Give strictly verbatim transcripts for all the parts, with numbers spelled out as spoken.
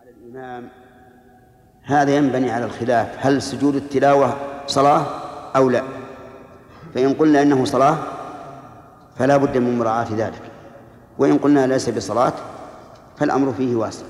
الإمام هذا ينبني على الخلاف، هل سجود التلاوة صلاة أو لا؟ فإن قلنا إنه صلاة فلا بد من مراعاة ذلك، وإن قلنا ليس بصلاة فالأمر فيه واسع.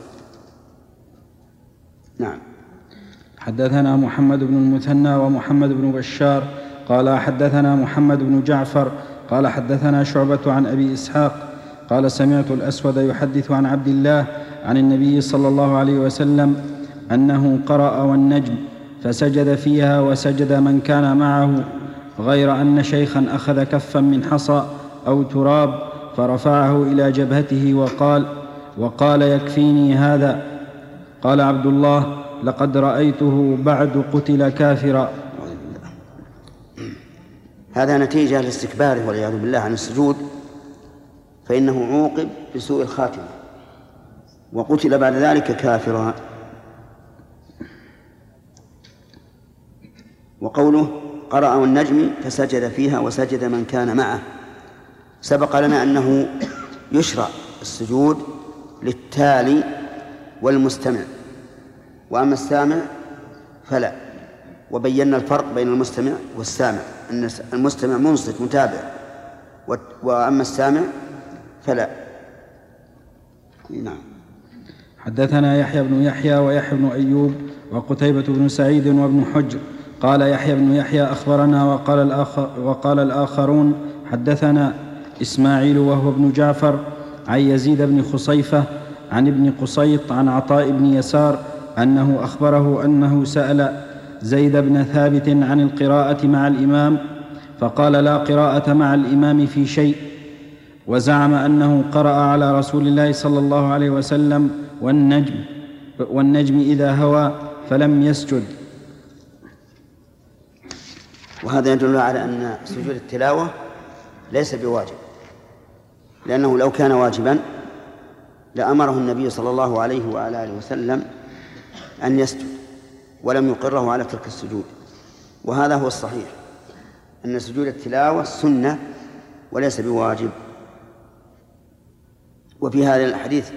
نعم. حدثنا محمد بن المثنى ومحمد بن بشار قال حدثنا محمد بن جعفر قال حدثنا شعبة عن أبي إسحاق قال سمعت الأسود يحدث عن عبد الله عن النبي صلى الله عليه وسلم أنه قرأ والنجم فسجد فيها وسجد من كان معه، غير أن شيخا أخذ كفا من حصى أو تراب فرفعه إلى جبهته وقال وقال يكفيني هذا. قال عبد الله لقد رأيته بعد قتل كافرا. هذا نتيجة لاستكباره والعياذ بالله عن السجود، فإنه عوقب بسوء الخاتمة وقتل بعد ذلك كافرا. وقوله قرأ والنجم فسجد فيها وسجد من كان معه، سبق لنا أنه يشرع السجود للتالي والمستمع، وأما السامع فلا، وبينا الفرق بين المستمع والسامع، أن المستمع منصت متابع، وأما السامع فلا. نعم. حدثنا يحيى بن يحيى ويحيى بن أيوب وقتيبة بن سعيد وابن حجر قال يحيى بن يحيى أخبرنا وقال, الآخر وقال الآخرون حدثنا إسماعيل وهو ابن جعفر عن يزيد بن خصيفة عن ابن قصيط عن عطاء بن يسار أنه أخبره أنه سأل زيد بن ثابت عن القراءة مع الإمام فقال لا قراءة مع الإمام في شيء، وزعم أنه قرأ على رسول الله صلى الله عليه وسلم والنجم, والنجم إذا هوى فلم يسجد. وهذا يدل على أن سجود التلاوة ليس بواجب، لأنه لو كان واجبا لأمره النبي صلى الله عليه وعلى آله وسلم أن يسجد ولم يقره على ترك السجود. وهذا هو الصحيح، أن سجود التلاوة سنة وليس بواجب. وفي هذا الحديث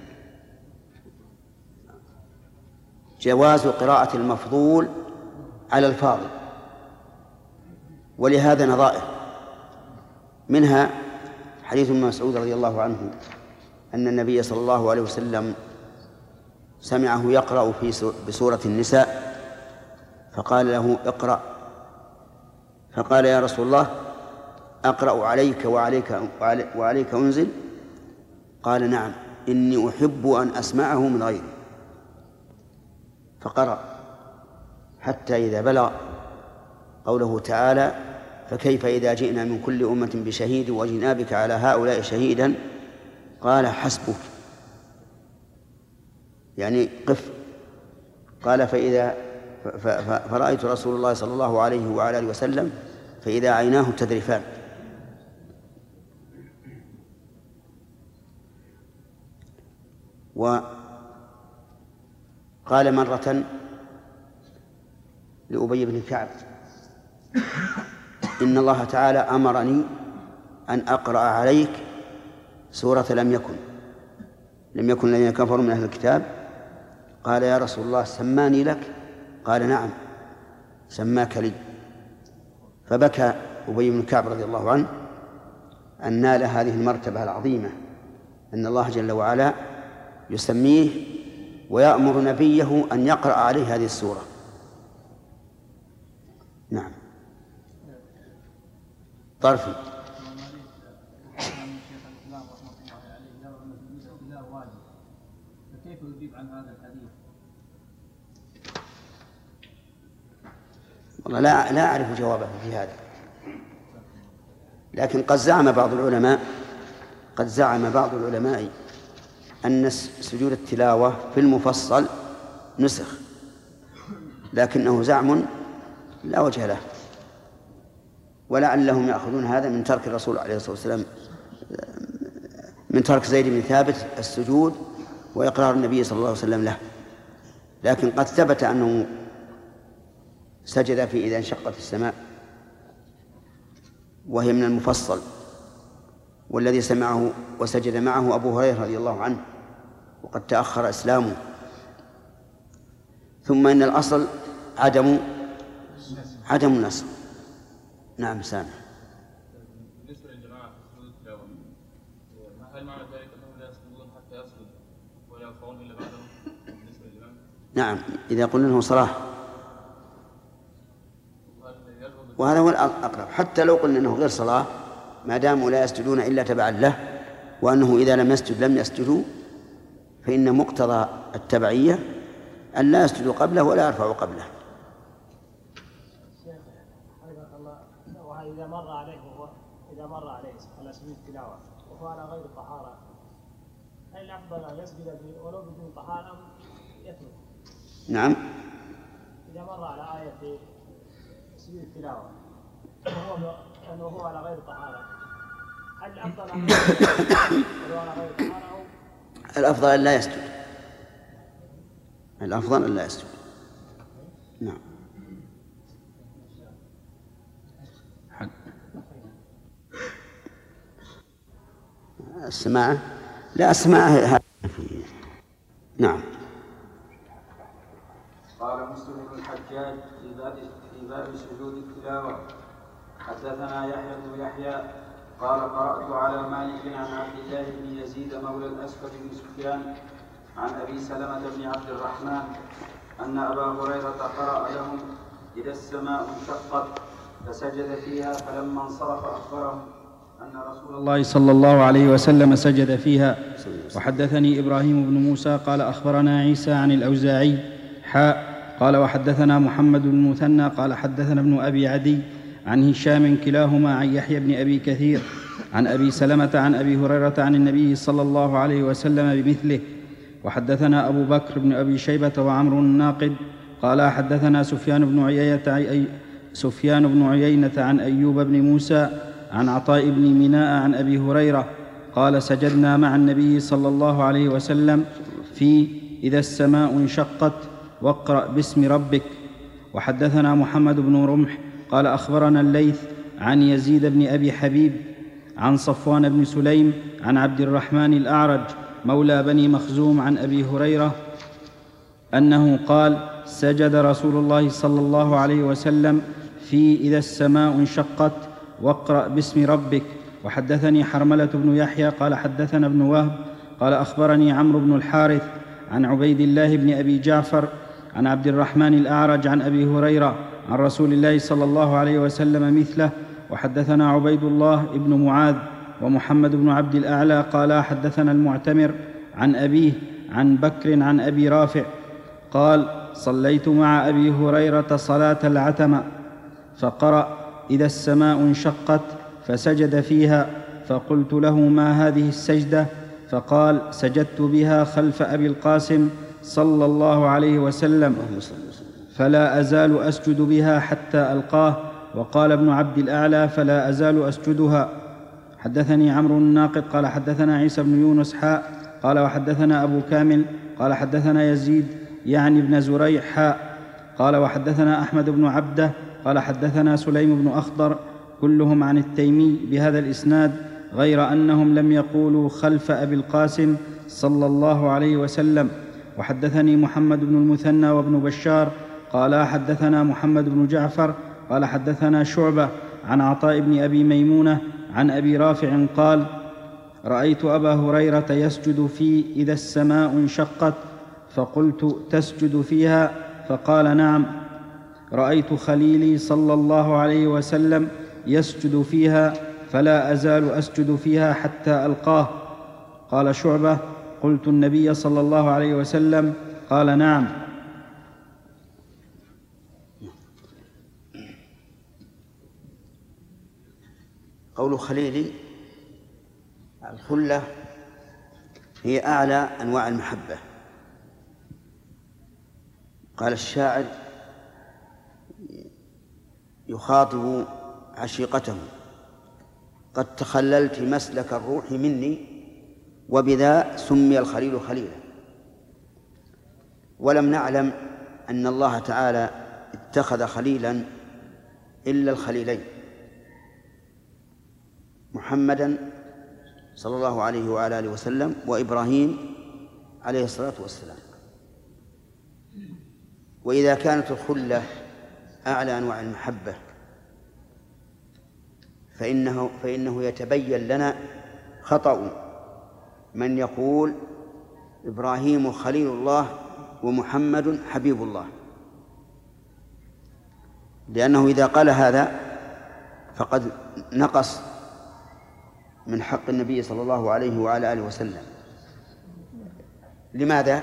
جواز قراءة المفضول على الفاضل، ولهذا نظائر، منها حديث ابن مسعود رضي الله عنه أن النبي صلى الله عليه وسلم سمعه يقرأ في بسورة النساء فقال له اقرأ، فقال يا رسول الله أقرأ عليك وعليك, وعليك أنزل؟ قال نعم إني أحب أن أسمعه من غيري، فقرأ حتى إذا بلغ قوله تعالى فكيف إذا جئنا من كل أمة بشهيد وجئنا بك على هؤلاء شهيدا، قال حسبك، يعني قف. قال فإذا فرأيت رسول الله صلى الله عليه وعلى آله وسلم فإذا عيناه تذرفان. وقال مرة لأبي بن كعب إن الله تعالى أمرني أن أقرأ عليك سورة لم يكن لم يكن الذين كفروا من أهل الكتاب. قال يا رسول الله سماني لك؟ قال نعم سماك لي. فبكى أبي بن كعب رضي الله عنه أن نال هذه المرتبة العظيمة، أن الله جل وعلا يسميه ويأمر نبيه أن يقرأ عليه هذه السورة. نعم. طرفي. كيف يجيب عن هذا الحديث؟ والله لا لا أعرف جوابه في هذا، لكن قد زعم بعض العلماء قد زعم بعض العلماء أن سجود التلاوة في المفصل نسخ، لكنه زعم لا وجه له، ولعلهم يأخذون هذا من ترك الرسول عليه الصلاة والسلام، من ترك زيد بن ثابت السجود وإقرار النبي صلى الله عليه وسلم له. لكن قد ثبت أنه سجد في إذا انشقت السماء، وهي من المفصل، والذي سمعه وسجد معه أبو هريرة رضي الله عنه، وقد تأخر إسلامه ثم إن الأصل عدم عدم النسخ. نعم سامع. بالنسبة للجماعة في سجود التلاوة، هل معنى ذلك أنهم لا يسجدون حتى يسجد ولا يرفعون إلا بعدهم بالنسبة للإمام؟ نعم إذا قلنا أنه صلاة، وهذا هو الأقرب. حتى لو قلنا أنه غير صلاة ما داموا لا يسجدون إلا تبعا له، وأنه إذا لم يسجد لم يسجدوا، فإن مقتضى التبعية أن لا يسجدوا قبله ولا يرفعوا قبله. وإذا مر عليه وهو إذا مر عليه على سبيل التلاوة وهو على غير طهارة، هل الأفضل أن يسجد ولو بدون طهارة أم يترك؟ نعم. إذا مر على آية في سبيل التلاوة وهو وهو على غير طهارة، هل الأفضل أن يسجد ولو على غير طهارة أو الأفضل أن لا يسجد؟ الأفضل أن لا يسجد. نعم. السماعة لا السماعة. نعم. قال مسلم بن الحجاج في باب في باب سجود التلاوة: حدثنا يحيى بن يحيى قال قرأت على مالك عن عبد الله بن يزيد مولى الأسود بن سفيان عن أبي سلمة بن عبد الرحمن أن أبا هريرة قرأ لهم: إذا السماء انشقت، فسجد فيها، فلما انصرف أخبرهم أن رسول الله صلى الله عليه وسلم سجد فيها. وحدثني إبراهيم بن موسى قال أخبرنا عيسى عن الأوزاعي حاء قال وحدثنا محمد بن المثنى قال حدثنا ابن أبي عدي عن هشام كلاهما عن يحيى بن أبي كثير عن أبي سلمة عن أبي هريرة عن النبي صلى الله عليه وسلم بمثله. وحدثنا أبو بكر بن أبي شيبة وعمرو الناقد قال حدثنا سفيان بن عيينة سفيان بن عيينة عن أيوب بن موسى عن عطاء بن ميناء عن أبي هريرة قال: سجدنا مع النبي صلى الله عليه وسلم في إذا السماء انشقت واقرأ باسم ربك. وحدثنا محمد بن رمح قال أخبرنا الليث عن يزيد بن أبي حبيب عن صفوان بن سليم عن عبد الرحمن الأعرج مولى بني مخزوم عن أبي هريرة أنه قال: سجد رسول الله صلى الله عليه وسلم في إذا السماء انشقت واقرأ باسم ربك. وحدثني حرملة بن يحيى قال حدثنا ابن وهب قال أخبرني عمرو بن الحارث عن عبيد الله بن أبي جعفر عن عبد الرحمن الأعرج عن أبي هريرة عن رسول الله صلى الله عليه وسلم مثله. وحدثنا عبيد الله بن معاذ ومحمد بن عبد الأعلى قال حدثنا المعتمر عن أبيه عن بكر عن أبي رافع قال: صليت مع أبي هريرة صلاة العتمة فقرأ: إذا السماء انشقت، فسجد فيها، فقلت له: ما هذه السجدة؟ فقال: سجدت بها خلف أبي القاسم صلى الله عليه وسلم، فلا أزال أسجد بها حتى ألقاه. وقال ابن عبد الأعلى: فلا أزال أسجدها. حدثني عمرو الناقد قال حدثنا عيسى بن يونس حاء قال وحدثنا أبو كامل قال حدثنا يزيد يعني ابن زريع حاء قال وحدثنا أحمد بن عبده قال حدثنا سليم بن أخضر كلهم عن التيمي بهذا الإسناد، غير أنهم لم يقولوا خلف أبي القاسم صلى الله عليه وسلم. وحدثني محمد بن المثنى وابن بشار قال حدثنا محمد بن جعفر قال حدثنا شعبة عن عطاء بن أبي ميمونة عن أبي رافع قال: رأيت أبا هريرة يسجد في إذا السماء انشقت، فقلت: تسجد فيها؟ فقال: نعم. رأيت خليلي صلى الله عليه وسلم يسجد فيها، فلا أزال أسجد فيها حتى ألقاه. قال شعبة: قلت: النبي صلى الله عليه وسلم؟ قال: نعم. قول خليلي، الخلة هي أعلى أنواع المحبة. قال الشاعر: يخاطب عشيقته: قد تخللت مسلك الروح مني، وبذا سمي الخليل خليلا. ولم نعلم أن الله تعالى اتخذ خليلا إلا الخليلين، محمدا صلى الله عليه وعلى آله وسلم وإبراهيم عليه الصلاة والسلام. وإذا كانت الخلة أعلى أنواع المحبة فإنه, فإنه يتبين لنا خطأ من يقول إبراهيم خليل الله ومحمد حبيب الله، لأنه إذا قال هذا فقد نقص من حق النبي صلى الله عليه وعلى آله وسلم. لماذا؟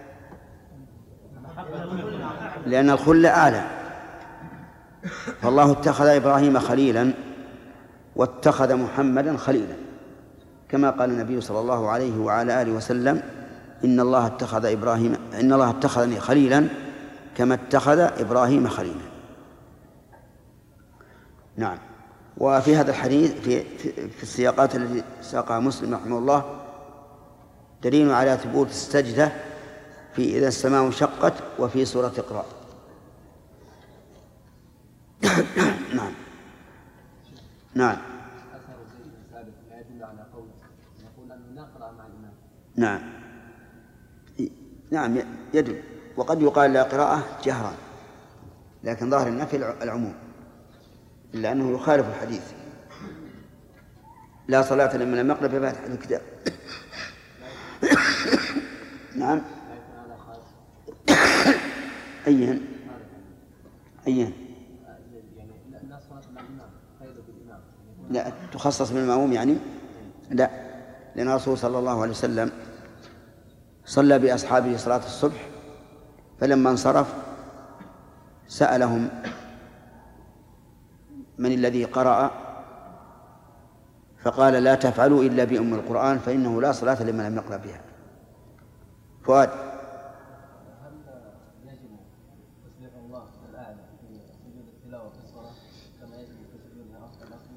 لأن الخلة أعلى، فالله اتخذ إبراهيم خليلا واتخذ محمدا خليلا، كما قال النبي صلى الله عليه وعلى آله وسلم إن الله اتخذ إبراهيم إن الله اتخذني خليلا كما اتخذ إبراهيم خليلا. نعم. وفي هذا الحديث في, في, في السياقات التي ساقها مسلم رحمه الله دليل على ثبوت السجدة في إذا السماء انشقت وفي سورة اقرأ. نعم نعم نعم نعم يدل، وقد يقال لا قراءة جهرا، لكن ظاهر النفي العموم إلا أنه يخالف الحديث لا صلاة لمن لم يقرأ بفاتحة الكتاب. نعم. أيهن أيهن لا تخصص بالمأموم يعني لا، لأن الرسول صلى الله عليه وسلم صلى بأصحابه صلاة الصبح فلما انصرف سألهم من الذي قرأ فقال لا تفعلوا إلا بأم القرآن فإنه لا صلاة لمن لم يقرأ بها. فؤاد. هل يجب تسبيح الله الأعلى في سجود التلاوة في الصلاة كما يجب في سجودها أصل الأصل؟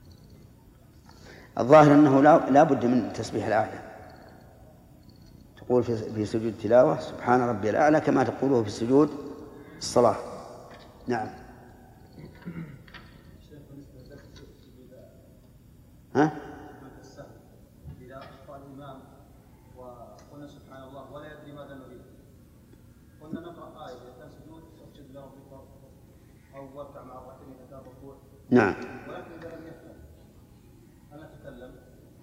الظاهر أنه لا بد من تسبيح الأعلى، تقول في سجود التلاوة سبحان ربي الأعلى كما تقوله في سجود الصلاة. نعم. ها؟ إذا أخطأ الإمام وقلنا سبحان الله ولا يدري ماذا نريد، قلنا نقرأ آية إذا كان سجود اسجد لربك أو واركع مع الراكعين إذا كان ركوع. نعم. ولكن إذا لم يفهم هل نتكلم؟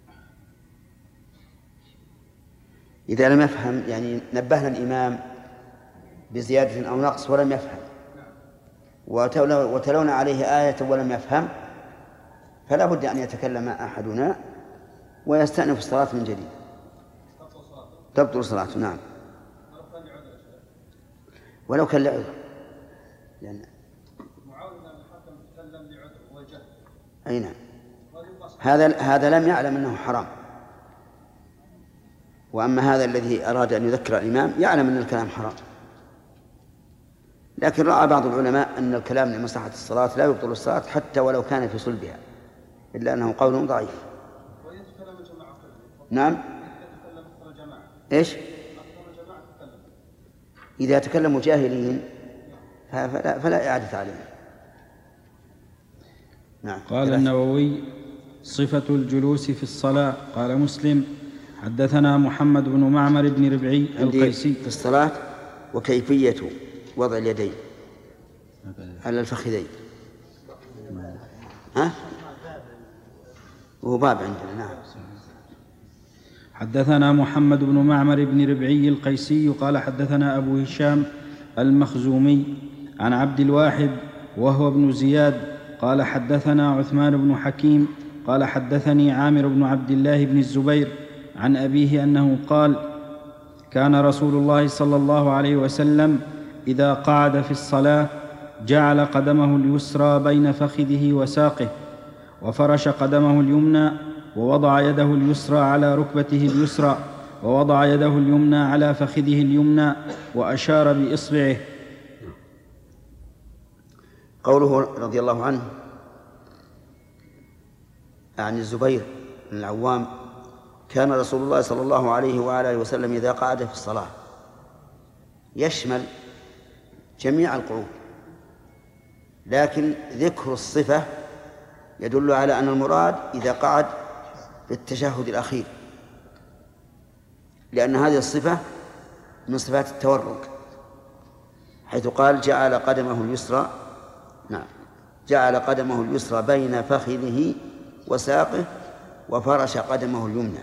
إذا لم يفهم يعني نبهنا الإمام بزيادة أو نقص ولم يفهم وتلونا عليه آية ولم يفهم فلا بد أن يتكلم أحدنا ويستأنف الصلاة من جديد. تبطل صلاته. نعم. ولو كان لعذر، لأن معاونا الحكم تكلم لعذر وجهل. أي نعم. هذا هذا لم يعلم أنه حرام، وأما هذا الذي أراد أن يذكر الإمام يعلم أن الكلام حرام، لكن رأى بعض العلماء أن الكلام لمصلحة الصلاة لا يبطل الصلاة حتى ولو كان في صلبها، إلا أنه قول ضعيف. نعم. إيش؟ إذا تكلموا جاهلين فلا, فلا إعادة عليهم. نعم. قال النووي صفة الجلوس في الصلاة. قال مسلم حدثنا محمد بن معمر بن ربعي القيسي في الصلاة وكيفية وضع اليدين على الفخذين. ها؟ وهو باب عندنا. نعم. حدثنا محمد بن معمر بن ربعي القيسي قال حدثنا أبو هشام المخزومي عن عبد الواحد وهو ابن زياد قال حدثنا عثمان بن حكيم قال حدثني عامر بن عبد الله بن الزبير عن أبيه أنه قال كان رسول الله صلى الله عليه وسلم إذا قعد في الصلاة جعل قدمه اليسرى بين فخذه وساقه وفرش قدمه اليمنى ووضع يده اليسرى على ركبته اليسرى ووضع يده اليمنى على فخذه اليمنى وأشار بإصبعه. قوله رضي الله عنه عن الزبير بن العوام كان رسول الله صلى الله عليه وعلى آله وسلم إذا قعد في الصلاة يشمل جميع القعود، لكن ذكر الصفة يدل على أن المراد إذا قعد في التشهد الأخير، لأن هذه الصفة من صفات التورك. حيث قال جعل قدمه اليسرى، نعم، جعل قدمه اليسرى بين فخذه وساقه وفرش قدمه اليمنى.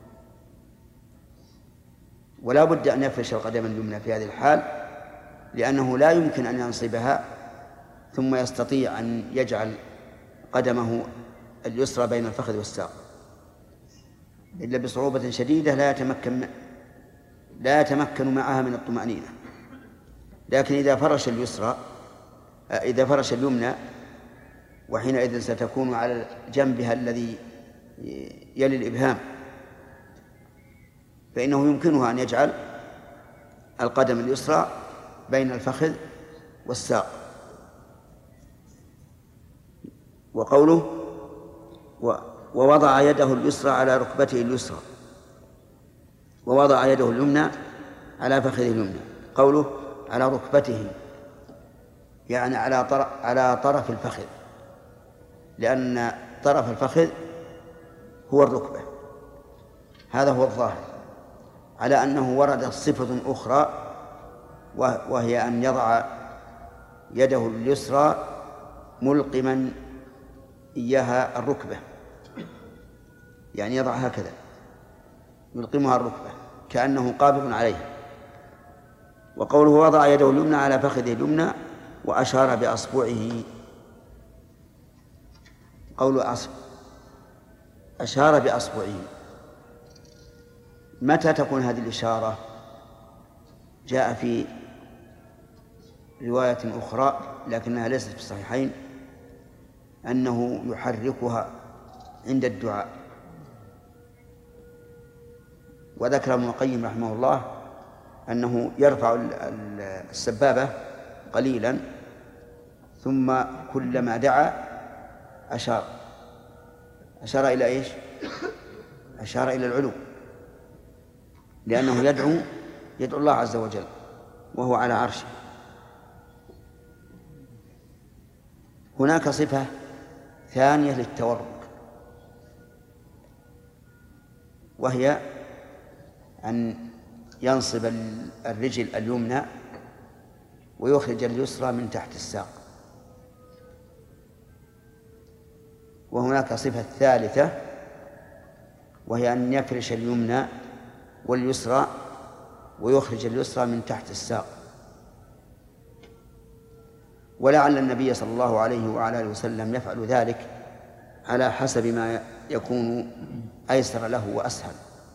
ولا بد أن يفرش القدم اليمنى في هذه الحال، لأنه لا يمكن أن ينصبها ثم يستطيع أن يجعل قدمه اليسرى بين الفخذ والساق إلا بصعوبة شديدة لا يتمكن لا يتمكن معها من الطمأنينة. لكن إذا فرش اليسرى إذا فرش اليمنى، وحينئذ ستكون على جنبها الذي يلي الإبهام، فإنه يمكنها أن يجعل القدم اليسرى بين الفخذ والساق. وقوله ووضع يده اليسرى على ركبته اليسرى ووضع يده اليمنى على فخذه اليمنى، قوله على ركبته يعني على طرف على طرف الفخذ، لأن طرف الفخذ هو الركبة، هذا هو الظاهر، على أنه وردت صفة أخرى وهي أن يضع يده اليسرى ملقما إياها الركبة، يعني يضع هكذا يلقمها الركبة كأنه قابض عليها. وقوله وضع يده اليمنى على فخذه اليمنى وأشار بأصبعه، قول أصبع أشار بأصبعه، متى تكون هذه الإشارة؟ جاء في رواية أخرى لكنها ليست في الصحيحين أنه يحركها عند الدعاء. وذكر ابن القيم رحمه الله أنه يرفع السبابة قليلا ثم كلما دعا أشار أشار إلى إيش؟ أشار إلى العلو، لأنه يدعو يدعو الله عز وجل وهو على عرشه. هناك صفة ثانية للتورك، وهي أن ينصب الرجل اليمنى ويخرج اليسرى من تحت الساق. وهناك صفة ثالثة وهي أن يفرش اليمنى واليسرى ويخرج اليسرى من تحت الساق. ولعل النبي صلى الله عليه وعلى آله وسلم يفعل ذلك على حسب ما يكون أيسر له وأسهل،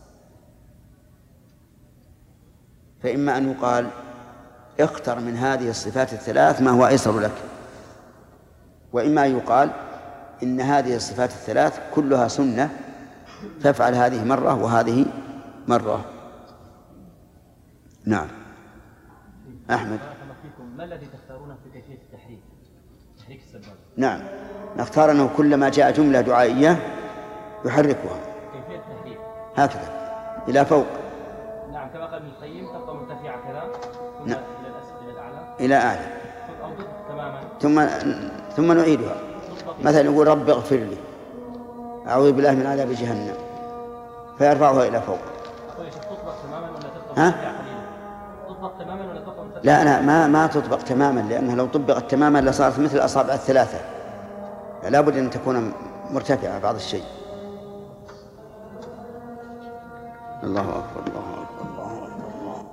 فإما أن يقال اختر من هذه الصفات الثلاث ما هو أيسر لك، وإما أن يقال إن هذه الصفات الثلاث كلها سنة فافعل هذه مرة وهذه مرة. نعم. أحمد، ما الذي تختارونه في كيفية التحريك؟ تحريك السبابة. نعم، نختار أنه كلما جاء جملة دعائية يحركها. كيفية التحريك؟ هكذا إلى فوق. نعم، كما قال ابن القيم تبقى مرتفعة كذا ثم نعم. إلى الأسفل إلى الأعلى. إلى أعلى. أو ضد تماما. ثم ثم نعيدها. مثلا يقول رب اغفر لي، أعوذ بالله من عذاب جهنم، فيرفعها إلى فوق. أقول يا شيخ تطبق تماما ولا تبقى ها؟ مرتفعة قليلا؟ تطبق تماما ولا تبقى مرتفعة؟ لا لا ما ما تطبق تماما، لأنها لو طبقت تماما لصارت مثل الأصابع الثلاثة، لا بد أن تكون مرتفعة بعض الشيء. الله أكبر الله أكبر الله أكبر الله.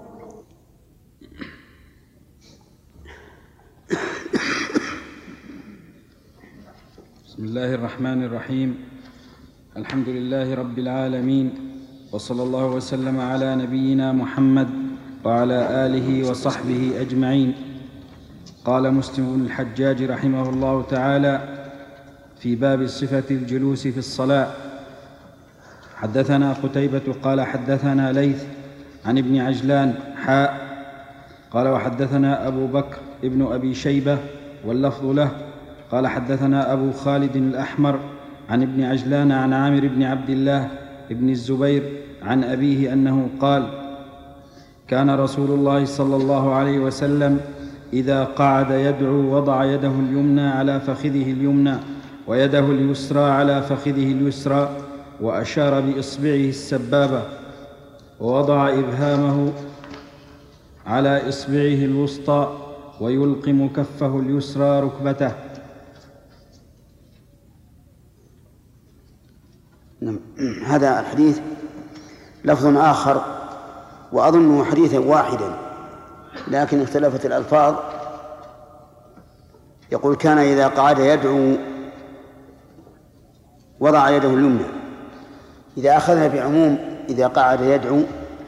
بسم الله الرحمن الرحيم. الحمد لله رب العالمين، وصلى الله وسلم على نبينا محمد وعلى آله وصحبه أجمعين. قال مسلم بن الحجاج رحمه الله تعالى في باب صفة الجلوس في الصلاة: حدثنا قتيبة قال حدثنا ليث عن ابن عجلان حاء قال وحدثنا أبو بكر ابن أبي شيبة واللفظ له قال حدثنا أبو خالد الأحمر عن ابن عجلان عن عامر بن عبد الله ابن الزبير عن أبيه أنه قال: كان رسول الله صلى الله عليه وسلم إذا قعد يدعو وضع يده اليمنى على فخذه اليمنى ويده اليسرى على فخذه اليسرى، وأشار بإصبعه السبابة ووضع إبهامه على إصبعه الوسطى ويلقم كفه اليسرى ركبته. هذا الحديث لفظ آخر وأظنه حديثا واحدا لكن اختلفت الألفاظ. يقول: كان إذا قعد يدعو وضع يده اليمنى. إذا أخذنا بعموم إذا قعد يدعو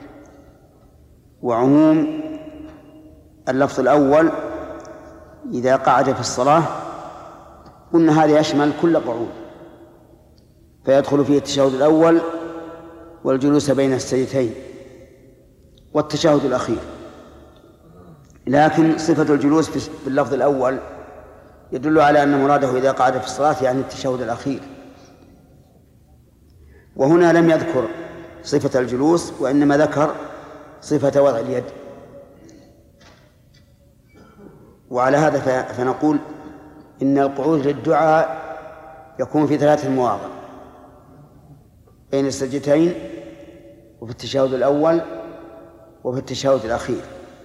وعموم اللفظ الأول إذا قعد في الصلاة، قلنا هذا يشمل كل قعود، فيدخل فيه التشهد الأول والجلوس بين السجدتين والتشهد الأخير. لكن صفة الجلوس في اللفظ الأول يدل على أن مراده إذا قعد في الصلاة يعني التشهد الأخير، وهنا لم يذكر صفة الجلوس وإنما ذكر صفة وضع اليد. وعلى هذا فنقول إن القعود للدعاء يكون في ثلاثة مواضع: بين السجدتين، وفي التشهد الأول، وفي التشهد الأخير.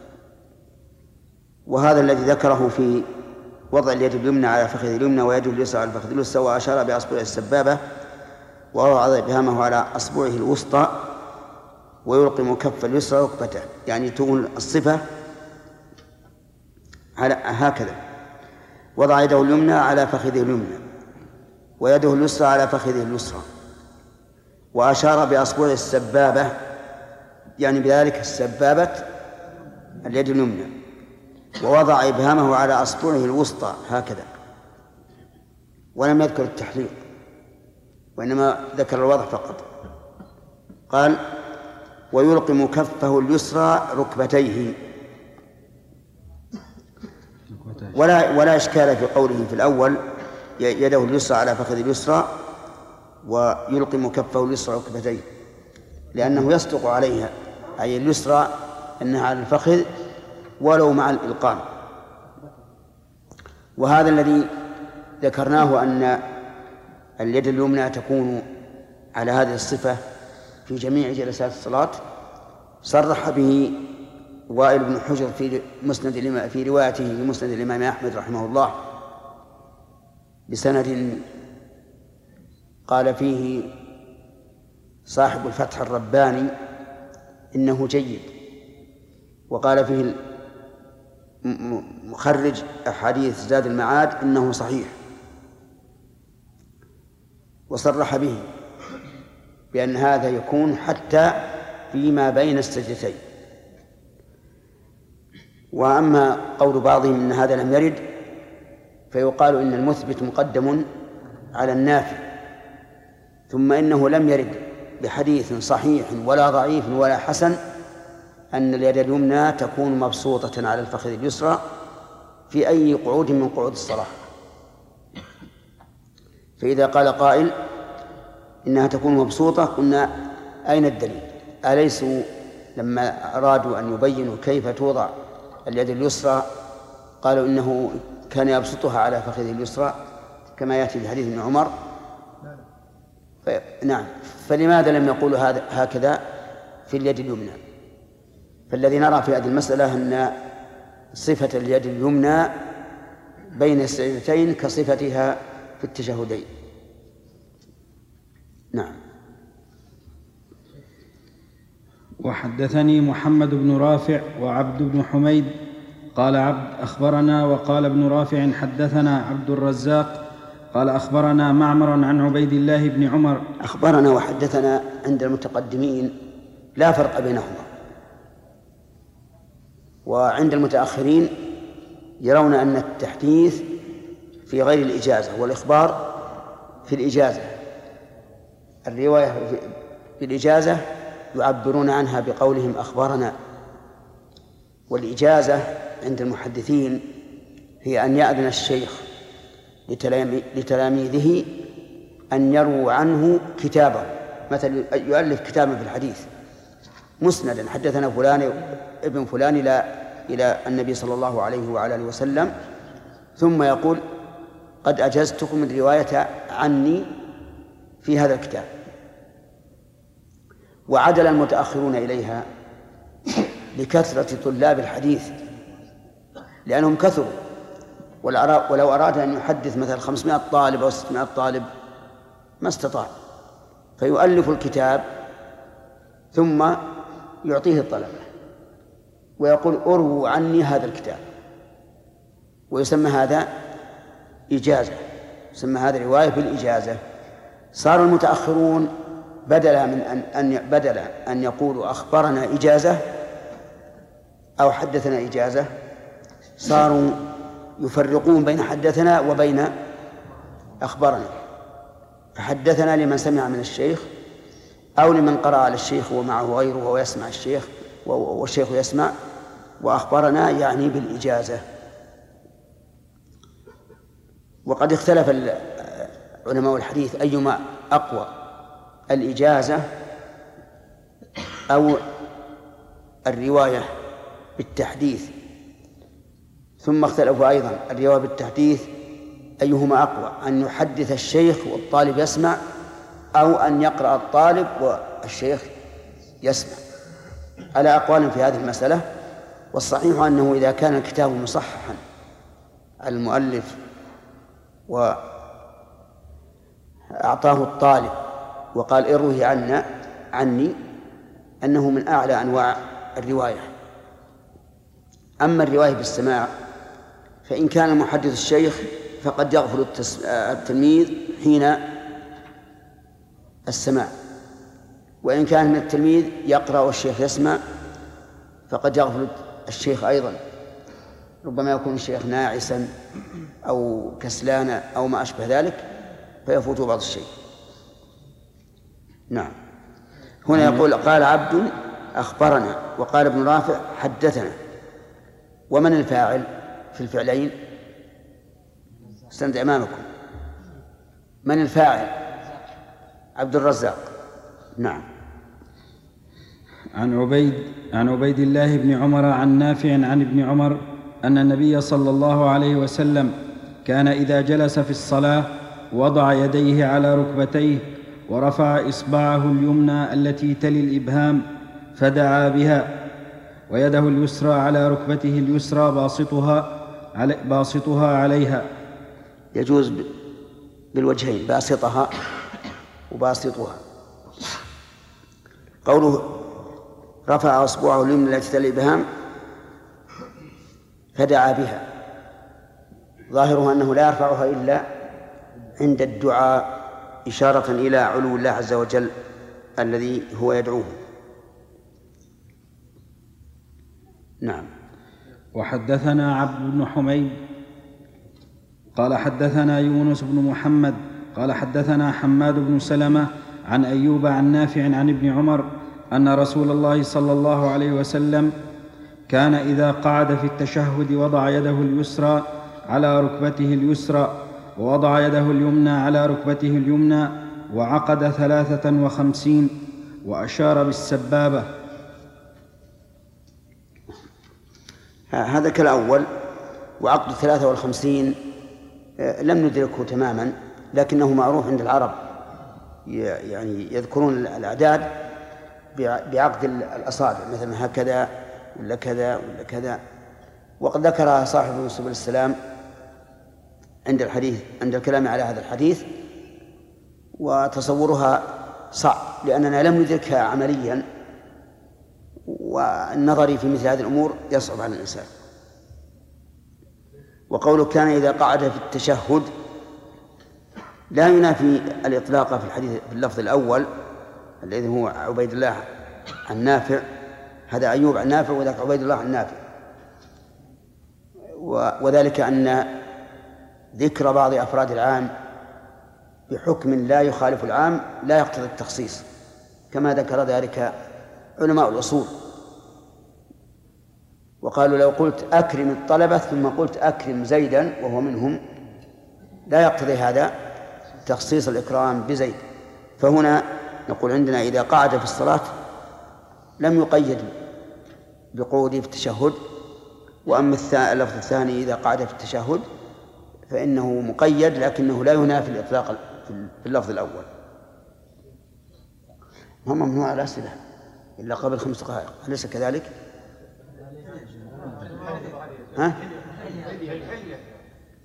وهذا الذي ذكره في وضع اليد اليمنى على فخذ اليمنى ويده اليسرى على الفخذ اليسرى، وأشار بأصبعه السبابة ووضع إبهامه على أصبعه الوسطى ويلقم كف اليسرى ركبته، يعني تكون الصفة على هكذا: وضع يده اليمنى على فخذه اليمنى ويده اليسرى على فخذه اليسرى، وأشار بأصبعه السبابة، يعني بذلك السبابة اليد اليمنى، ووضع إبهامه على أصبعه الوسطى هكذا، ولم يذكر التحليق وإنما ذكر الوضع فقط. قال: ويلقم كفه اليسرى ركبتيه. ولا ولا إشكال في قوله في الأول يده اليسرى على فخذ اليسرى ويلقم كفه اليسرى ركبتيه، لأنه يصدق عليها، أي اليسرى أنها على الفخذ ولو مع الإلقام. وهذا الذي ذكرناه أن اليد اليمنى تكون على هذه الصفة في جميع جلسات الصلاة صرح به وائل بن حجر في مسند في روايته في مسند الإمام أحمد رحمه الله بسند قال فيه صاحب الفتح الرباني إنه جيد، وقال فيه مخرج أحاديث زاد المعاد إنه صحيح، وصرح به بأن هذا يكون حتى فيما بين السجدتين. وأما قول بعضهم إن هذا لم يرد فيقال إن المثبت مقدم على النافي، ثم إنه لم يرد بحديث صحيح ولا ضعيف ولا حسن أن اليد اليمنى تكون مبسوطة على الفخذ اليسرى في أي قعود من قعود الصلاة. فإذا قال قائل إنها تكون مبسوطة قلنا أين الدليل؟ أليسوا لما أرادوا أن يبينوا كيف توضع اليد اليسرى قالوا إنه كان يبسطها على فخذه اليسرى كما يأتي في حديث ابن عمر؟ ف... نعم، فلماذا لم يقولوا هذا هكذا في اليد اليمنى؟ فالذي نرى في هذه المسألة أن صفة اليد اليمنى بين السجدتين كصفتها في التشهدين. نعم. وحدثني محمد بن رافع وعبد بن حميد قال عبد أخبرنا، وقال ابن رافع حدثنا عبد الرزاق قال أخبرنا معمر عن عبيد الله بن عمر. أخبرنا وحدثنا عند المتقدمين لا فرق بينهما، وعند المتأخرين يرون أن التحديث في غير الإجازة والإخبار في الإجازة. الرواية في الإجازة يعبرون عنها بقولهم أخبرنا، والإجازة عند المحدثين هي أن يأذن الشيخ لتلاميذه أن يرووا عنه كتابه، مثل يؤلف كتابا في الحديث مسندا حدثنا فلان ابن فلان إلى إلى النبي صلى الله عليه وعلى آله وسلم، ثم يقول قد أجزتكم الرواية عني في هذا الكتاب. وعدل المتأخرون إليها لكثرة طلاب الحديث لأنهم كثروا، ولو أراد أن يحدث مثلا خمسمائة طالب أو ستمائة طالب ما استطاع، فيؤلف الكتاب ثم يعطيه الطلبة ويقول أرووا عني هذا الكتاب، ويسمى هذا إجازة، يسمى هذا رواية بالإجازة. صار المتأخرون بدلا من أن أن بدل أن يقولوا أخبرنا إجازة أو حدثنا إجازة، صاروا يفرقون بين حدثنا وبين أخبرنا. فحدثنا لمن سمع من الشيخ أو لمن قرأ على الشيخ ومعه غيره وهو يسمع الشيخ والشيخ يسمع، وأخبرنا يعني بالإجازة. وقد اختلف علماء الحديث أيما أقوى، الإجازة أو الرواية بالتحديث، ثم اختلفوا أيضا الرواية بالتحديث أيهما أقوى، أن يحدث الشيخ والطالب يسمع أو أن يقرأ الطالب والشيخ يسمع، على أقوال في هذه المسألة. والصحيح أنه إذا كان الكتاب مصححا المؤلف وأعطاه الطالب وقال اروه عنا عني أنه من أعلى أنواع الرواية. أما الرواية بالسماع فإن كان المحدث الشيخ فقد يغفل التلميذ حين السماع، وإن كان من التلميذ يقرأ والشيخ يسمع فقد يغفل الشيخ أيضا، ربما يكون الشيخ ناعسا أو كسلانا أو ما أشبه ذلك فيفوت بعض الشيء. نعم. هنا يقول قال عبد أخبرنا، وقال ابن رافع حدثنا. ومن الفاعل في الفعلين؟ استند أمامكم. من الفاعل؟ عبد الرزاق. نعم. عن عبيد عن عبيد الله بن عمر عن نافع عن ابن عمر أن النبي صلى الله عليه وسلم كان إذا جلس في الصلاة وضع يديه على ركبتيه ورفع إصبعه اليمنى التي تلي الإبهام فدعا بها، ويده اليسرى على ركبته اليسرى باسطها علي باسطها عليها. يجوز بالوجهين، باسطها وباسطها. قوله رفع أصبعه اليمنى التي تلي الإبهام فدعا بها، ظاهره أنه لا يرفعها إلا عند الدعاء، إشارة إلى علو الله عز وجل الذي هو يدعوه. نعم. وحدثنا عبد بن حميد قال حدثنا يونس بن محمد قال حدثنا حماد بن سلمة عن أيوب عن نافع عن ابن عمر أن رسول الله صلى الله عليه وسلم كان إذا قعد في التشهد وضع يده اليسرى على ركبته اليسرى ووضع يده اليمنى على ركبته اليمنى وعقد ثلاثة وخمسين وأشار بالسبابة. هذا كالأول، وعقد ثلاثة والخمسين لم ندركه تماما، لكنه معروف عند العرب، يعني يذكرون الأعداد بعقد الأصابع، مثلا هكذا ولا كذا ولا كذا. وقد ذكرها صاحب سبل السلام عند الحديث عند الكلام على هذا الحديث، وتصورها صعب لأننا لم ندركها عمليا، والنظر في مثل هذه الأمور يصعب على الإنسان. وقوله كان إذا قعد في التشهد لا ينافي الإطلاق في الحديث في اللفظ الأول الذي هو عبيد الله عن نافع، هذا أيوب عن نافع وذاك عبيد الله عن نافع، وذلك أن ذكر بعض أفراد العام بحكم لا يخالف العام لا يقتضي التخصيص، كما ذكر ذلك علماء الأصول، وقالوا لو قلت أكرم الطلبة ثم قلت أكرم زيدا وهو منهم لا يقتضي هذا تخصيص الإكرام بزيد. فهنا نقول عندنا إذا قعد في الصلاة لم يقيد بقعوده في التشهد، وأما اللفظ الثاني إذا قعد في التشهد فإنه مقيد لكنه لا ينافي الإطلاق في اللفظ الأول. هم ممنوع الأسئلة إلا قبل خمس دقائق، أليس كذلك؟ ها؟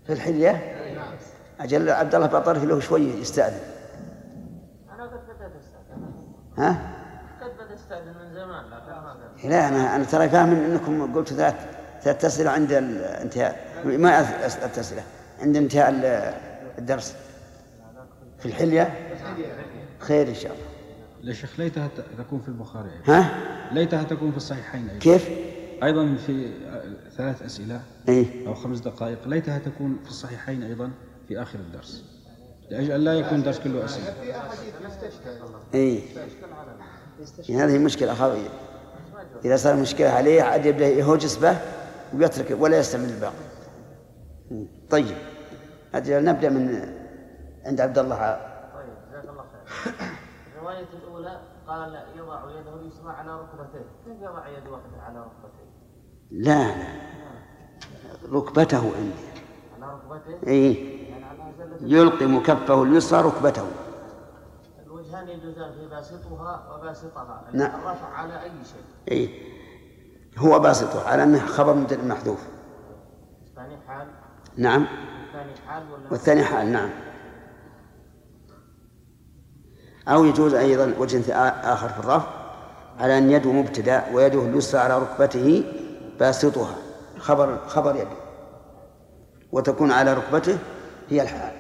في الحلية؟ أجل عبد الله بطرف له شوية يستأذن. أنا قد بدأت أستأذن. ها؟ قد بدأت أستأذن من زمان لكن ما لا أنا أنا ترى فاهم أنكم قلت ثلاث ثلاث أسئلة عند الانتهاء، ما ثلاث أسئلة عند انتهاء الدرس. في الحلية خير إن شاء الله. يا شيخ ليتها تكون في البخاري. ها؟ ليتها تكون في الصحيحين أيضا. كيف؟ أيضا في ثلاث أسئلة إيه؟ أو خمس دقائق، ليتها تكون في الصحيحين أيضا في آخر الدرس، لأجل لا يكون الدرس كله أسئلة. إيه؟ هذه مشكلة خاوية. إذا صار مشكلة عليه عاد يبدأ يهوجس به ويترك ولا يستعمل الباقي. طيب أجل نبدأ من عند عبد الله. طيب جزاك الله خير. الرواية الأولى قال يضع يده اليسرى على ركبتيه، كيف يضع يد واحدة على ركبتيه؟ لا لا ركبته عندي. على ركبتيه؟ إيه؟ يعني على زلة يلقم كفه اليسرى ركبته. الوجهان يجوزان في باسطها وباسطها. نعم. الرفع على أي شيء. إيه؟ هو باسطه على أنه خبر مبتدأ محذوف. الثاني حال. نعم. الثاني حال ولا؟ والثاني حال نعم. أو يجوز أيضا وجه آخر في الرفع على أن يده مبتدأ ويده اليسرى على ركبته باسطها، خبر خبر يده، وتكون على ركبته هي الحال.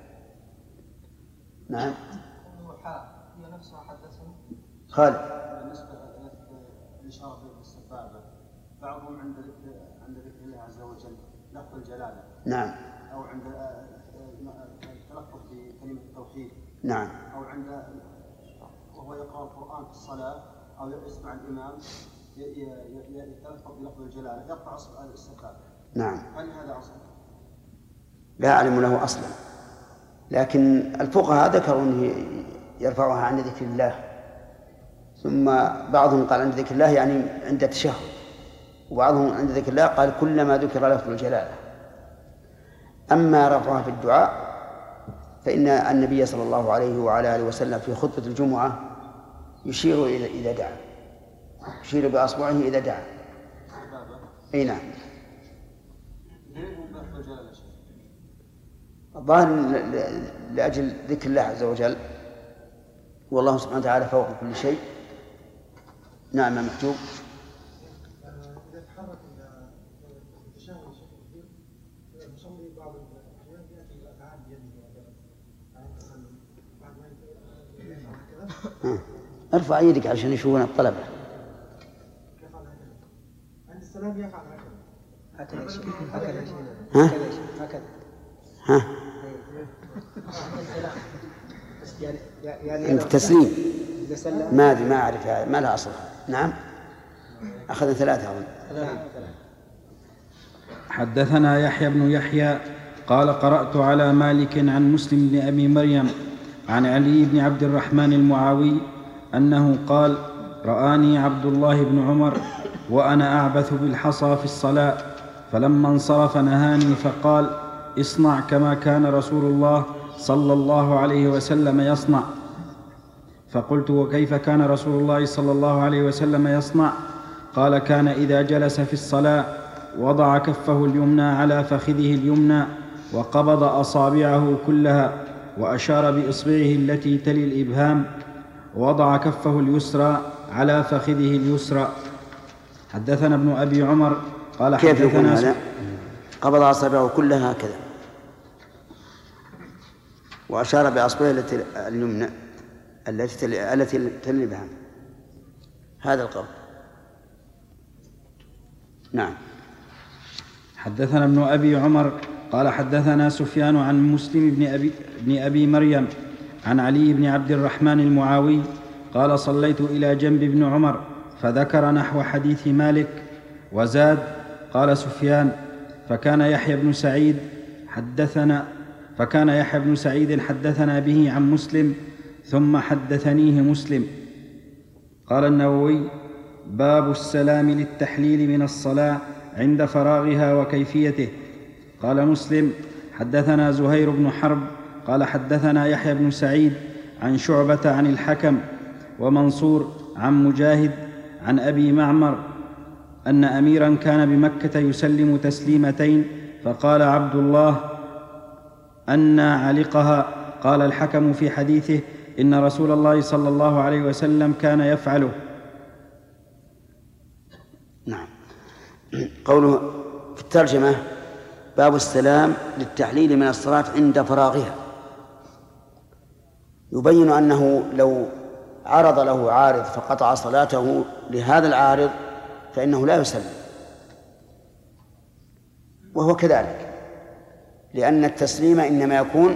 نعم. هي نفسها حدثنا خالد. بالنسبة للإشارة بالسبابة، بعضهم عند عند ذكر الله عز وجل لفظ الجلالة. نعم. أو عند التلفظ بكلمة التوحيد. نعم. أو عند وهو يقرأ القرآن في الصلاة أو يسمع الإمام يتلفظ بلفظ الجلالة يقطع السبابة. نعم. هل هذا أصل؟ لا أعلم له أصلا، لكن الفقهاء ذكروا أنه يرفعها عند ذكر الله، ثم بعضهم قال عند ذكر الله يعني عند التشهد، وبعضهم عند ذكر الله قال كلما ذكر لفظ الجلالة. أما رفعها في الدعاء فإن النبي صلى الله عليه وعلى آله وسلم في خطبة الجمعة يشير إذا دعا، يشير بأصبعه إذا دعا. أي نعم. الظاهر لأجل ذكر الله عز وجل، والله سبحانه وتعالى فوق كل شيء. نعم مكتوب. إذا تحرك التشهد بشكل كبير المصلي بعض الأحيان يأتي الأفعال بيده عن التسلم بعد ما يفعل هكذا. ارفع يدك عشان يشوفون الطلبة. يفعل هكذا عند السلام، يفعل هكذا هكذا ها؟ هكذا. ها؟ يعني عند التسليم ما أدري، ما أعرف، ما لها أصل. نعم. أخذ ثلاثة أظن. حدثنا يحيى بن يحيى قال قرأت على مالك عن مسلم بن أبي مريم عن علي بن عبد الرحمن المعاوي أنه قال رآني عبد الله بن عمر وأنا أعبث بالحصى في الصلاة، فلما انصرف نهاني فقال اصنع كما كان رسول الله صلى الله عليه وسلم يصنع. فقلت وكيف كان رسول الله صلى الله عليه وسلم يصنع؟ قال كان إذا جلس في الصلاة وضع كفه اليمنى على فخذه اليمنى وقبض أصابعه كلها وأشار بإصبعه التي تلي الإبهام، ووضع كفه اليسرى على فخذه اليسرى. حدثنا ابن أبي عمر قال كيف يكون حدثنا هذا؟ قبض أصابعه كلها هكذا وأشار بأصبعه التي اليمنى التي تلي التي تلي الإبهام، هذا القبض. نعم. حدثنا ابن أبي عمر قال حدثنا سفيان عن مسلم بن أبي, بن أبي مريم عن علي بن عبد الرحمن المعاوي قال صليت إلى جنب ابن عمر فذكر نحو حديث مالك وزاد. قال سفيان فكان يحيى بن سعيد حدثنا فكان يحيى بن سعيد حدثنا به عن مسلم ثم حدثنيه مسلم. قال النووي باب السلام للتحليل من الصلاة عند فراغها وكيفيته. قال مسلم حدثنا زهير بن حرب قال حدثنا يحيى بن سعيد عن شعبة عن الحكم ومنصور عن مجاهد عن أبي معمر أن أميرا كان بمكة يسلم تسليمتين، فقال عبد الله أن علقها. قال الحكم في حديثه: إن رسول الله صلى الله عليه وسلم كان يفعله. نعم. قوله في الترجمة: باب السلام للتحليل من الصلاة عند فراغها، يبين أنه لو عرض له عارض فقطع صلاته لهذا العارض فإنه لا يسلم، وهو كذلك، لأن التسليم إنما يكون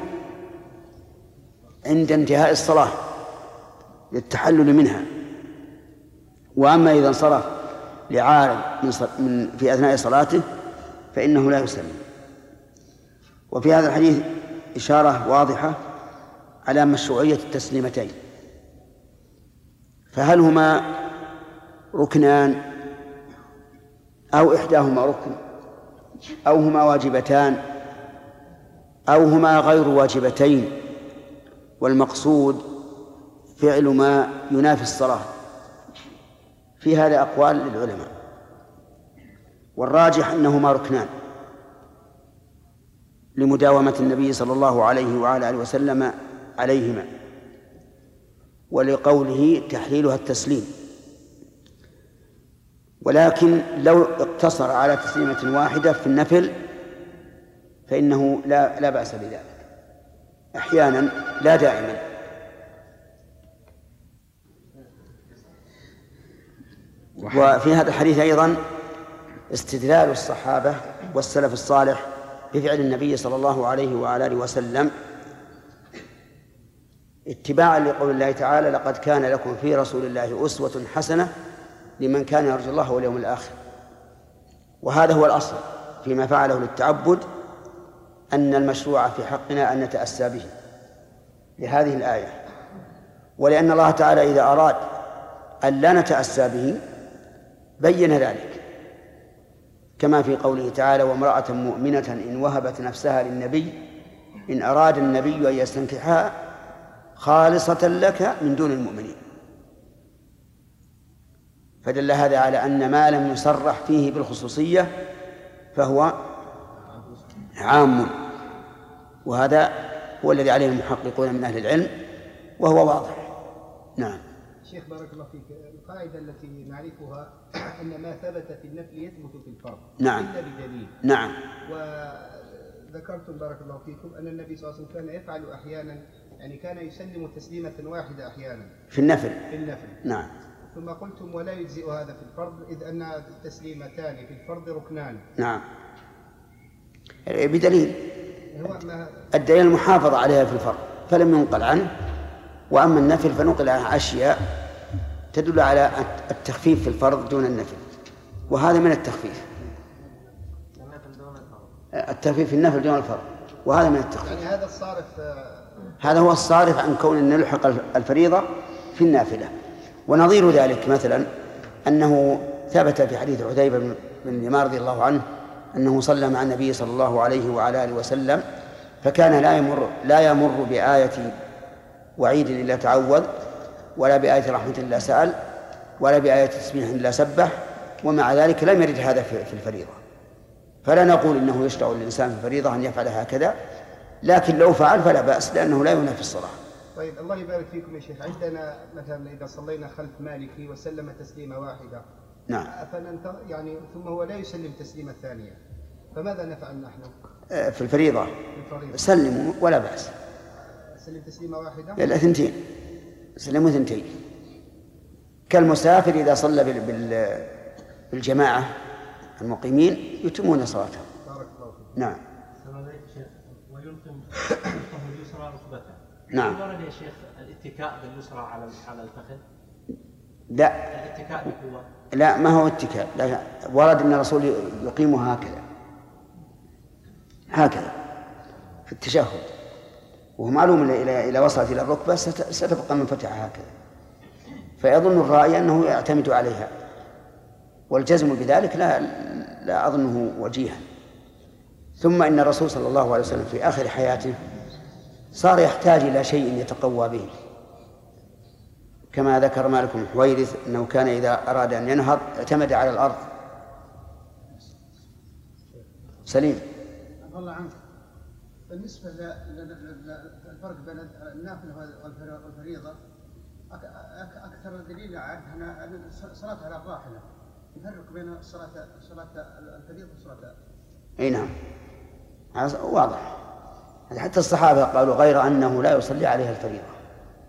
عند انتهاء الصلاة للتحلل منها. وأما إذا انصرف لعارض من في أثناء صلاته فإنه لا يسلم. وفي هذا الحديث إشارة واضحة على مشروعية التسليمتين، فهل هما ركنان أو إحداهما ركن أو هما واجبتان أو هما غير واجبتين، والمقصود فعل ما ينافي الصلاة؟ في هذا أقوال للعلماء، والراجح أنهما ركنان لمداومة النبي صلى الله عليه وعلى آله وسلم عليهما، ولقوله تحليلها التسليم. ولكن لو اقتصر على تسليمة واحدة في النفل فإنه لا, لا بأس بذلك، أحيانا لا دائما. وفي هذا الحديث أيضا استدلال الصحابة والسلف الصالح بفعل النبي صلى الله عليه وعلى آله وسلم اتباعا لقول الله تعالى: لقد كان لكم في رسول الله أسوة حسنة لمن كان يرجو الله واليوم الآخر. وهذا هو الأصل فيما فعله للتعبد، أن المشروع في حقنا أن نتأسى به لهذه الآية، ولأن الله تعالى إذا أراد أن لا نتأسى به بين ذلك، كما في قوله تعالى: وامرأة مؤمنة إن وهبت نفسها للنبي إن أراد النبي أن يستنكحها خالصة لك من دون المؤمنين. فدل هذا على أن ما لم يصرح فيه بالخصوصية فهو عام، وهذا هو الذي عليه المحققون من أهل العلم، وهو واضح. نعم. شيخ بارك الله فيك، القاعدة التي نعرفها أن ما ثبت في النفل يثبت في الفرض نعم. إلا بدليل. نعم. وذكرتم بارك الله فيكم أن النبي صلى الله عليه وسلم كان يفعل أحيانا، يعني كان يسلم تسليمة واحدة أحيانا في النفل. في النفل. نعم. ثم قلتم ولا يجزئ هذا في الفرض إذ أن التسليمتان في الفرض ركنان. نعم، بدليل هو ما الدليل المحافظة عليها في الفرض فلم ينقل عنه، وأما النفل فنقل عنه أشياء تدل على التخفيف في الفرض دون النفل، وهذا من التخفيف. التخفيف في النفل دون الفرض، وهذا من التخفيف. يعني هذا الصارف، هذا هو الصارف عن كون أن نلحق الفريضة في النافلة. ونظير ذلك مثلا أنه ثبت في حديث حذيفة بن اليمان رضي الله عنه أنه صلى مع النبي صلى الله عليه وعلى آله وسلم، فكان لا يمر لا يمر بآية وعيد إلا تعوذ، ولا بآية رحمة إلا سأل، ولا بآية تسبيح إلا سبح، ومع ذلك لم يرد هذا في الفريضة. فلا نقول إنه يشرع للإنسان في الفريضة أن يفعل هكذا، لكن لو فعل فلا بأس، لأنه لا ينافي الصلاة. طيب الله يبارك فيكم يا شيخ، عندنا مثلا إذا صلينا خلف مالكي وسلم تسليمة واحدة، نعم، فننتظر يعني ثم هو لا يسلم تسليمة ثانية، فماذا نفعل نحن؟ في الفريضة سلموا ولا بأس، سلم تسليمة واحدة؟ لا، ثنتين، سلموا ثنتين، كالمسافر إذا صلى بالجماعة المقيمين يتمون صلاته. بارك الله فيك. نعم. ويلقم اليسرى ركبته. نعم. ورد يا شيخ الاتكاء باليسرى على على الفخذ؟ لا. الاتكاء بقوة؟ لا، ما هو اتكاء، لا، ورد أن الرسول يقيمها هكذا هكذا في التشهد، وهو معلوم إلى إلى وصلت إلى الركبة ستبقى منفتحة هكذا، فيظن الرأي أنه يعتمد عليها، والجزم بذلك لا لا أظنه وجيها. ثم إن الرسول صلى الله عليه وسلم في آخر حياته صار يحتاج إلى شيء يتقوى به، كما ذكر مالك بن حويرث أنه كان إذا أراد أن ينهض اعتمد على الأرض. سليم. الله عنك. بالنسبة للفرق بين النافلة والفريضة أكثر دليل عنها أن الصلاة على الراحلة يفرق بين صلاة صلاة الفريضة وصلاة. أي نعم واضح، حتى الصحابة قالوا غير أنه لا يصلي عليها الفريضة.